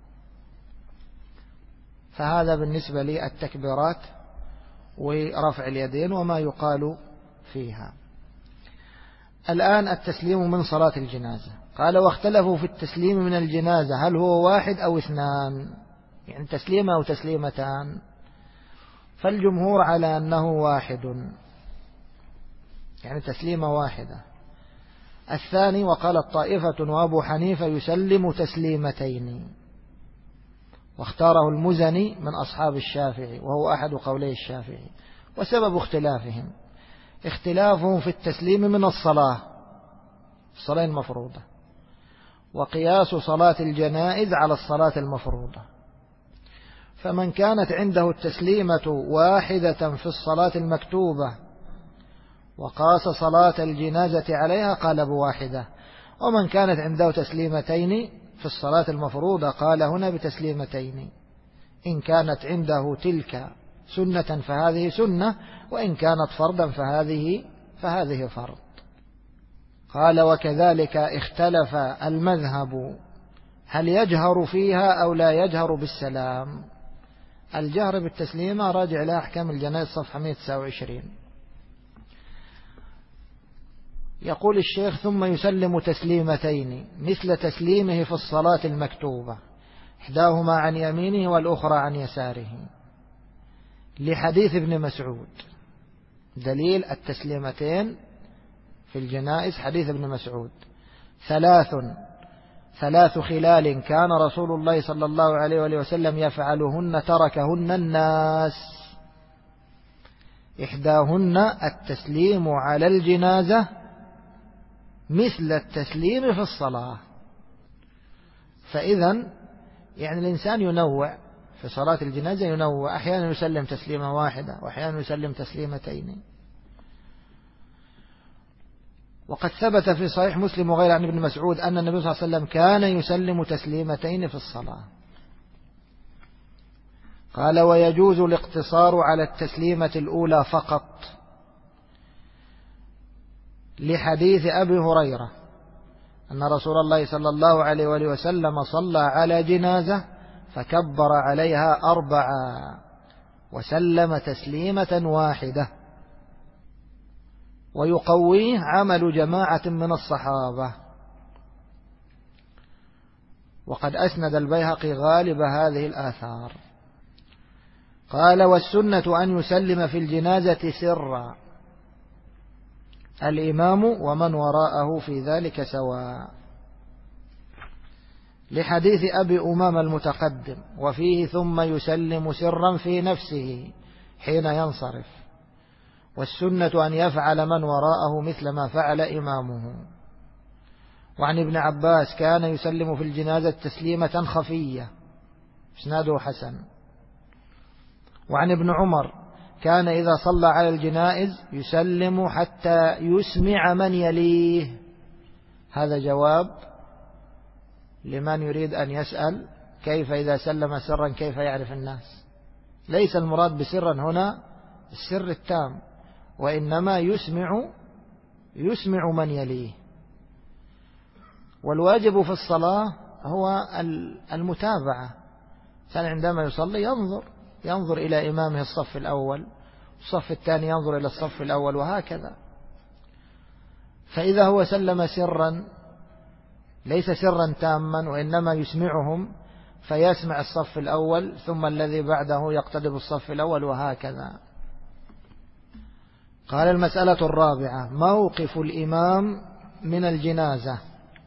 فهذا بالنسبة للتكبيرات ورفع اليدين وما يقال فيها. الآن التسليم من صلاة الجنازة. قال واختلفوا في التسليم من الجنازة هل هو 1 أو 2، يعني تسليمة أو تسليمتان. فالجمهور على أنه 1، يعني تسليمة واحدة. الثاني وقالت طائفة وأبو حنيفة يسلم تسليمتين، واختاره المزني من أصحاب الشافعي وهو أحد قولي الشافعي. وسبب اختلافهم في التسليم من الصلاة المفروضة، وقياس صلاة الجنائز على الصلاة المفروضة. فمن كانت عنده التسليمة 1 في الصلاة المكتوبة وقاس صلاة الجنازة عليها قال ب1، ومن كانت عنده تسليمتين في الصلاة المفروضة قال هنا بتسليمتين، إن كانت عنده تلك سنة فهذه سنة، وإن كانت فرضا فهذه فرض. قال وكذلك اختلف المذهب هل يجهر فيها أو لا يجهر بالسلام. الجهر بالتسليمة راجع إلى أحكام الجنائز صفحة 129. يقول الشيخ ثم يسلم تسليمتين مثل تسليمه في الصلاة المكتوبة، إحداهما عن يمينه والأخرى عن يساره، لحديث ابن مسعود. دليل التسليمتين في الجنائز حديث ابن مسعود: ثلاث خلال كان رسول الله صلى الله عليه وآله وسلم يفعلهن تركهن الناس: إحداهن التسليم على الجنازة مثل التسليم في الصلاة. فإذا يعني الإنسان ينوع في صلاة الجنازة، ينوع، أحيانا يسلم تسليمة واحدة وأحيانا يسلم تسليمتين. وقد ثبت في صحيح مسلم وغيره عن ابن مسعود أن النبي صلى الله عليه وسلم كان يسلم تسليمتين في الصلاة. قال: ويجوز الاقتصار على التسليمة الأولى فقط، لحديث أبي هريرة أن رسول الله صلى الله عليه وآله وسلم صلى على جنازة فكبر عليها 4 وسلم تسليمة واحدة. ويقويه عمل جماعة من الصحابة. وقد أسند البيهقي غالب هذه الآثار. قال: والسنة أن يسلم في الجنازة سرا، الإمام ومن وراءه في ذلك سواء، لحديث أبي أمامة المتقدم، وفيه: ثم يسلم سرا في نفسه حين ينصرف. والسنة أن يفعل من وراءه مثل ما فعل إمامه. وعن ابن عباس: كان يسلم في الجنازة تسليمة خفية، إسناده حسن. وعن ابن عمر: كان إذا صلى على الجنائز يسلم حتى يسمع من يليه. هذا جواب لمن يريد أن يسأل كيف إذا سلم سرا كيف يعرف الناس. ليس المراد بسرا هنا السر التام، وإنما يسمع من يليه. والواجب في الصلاة هو المتابعة. الإنسان عندما يصلي ينظر إلى إمامه الصف الأول، الصف الثاني ينظر إلى الصف الأول، وهكذا. فإذا هو سلم سرا ليس سرا تاما، وإنما يسمعهم، فيسمع الصف الأول ثم الذي بعده يقتدي بالصف الأول، وهكذا. قال: المسألة الرابعة: موقف الإمام من الجنازة.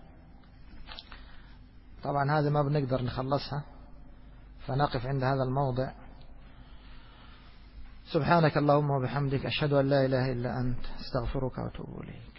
طبعا هذا ما بنقدر نخلصها، فنقف عند هذا الموضع. سبحانك اللهم وبحمدك، أشهد أن لا إله إلا أنت، استغفرك وأتوب إليك.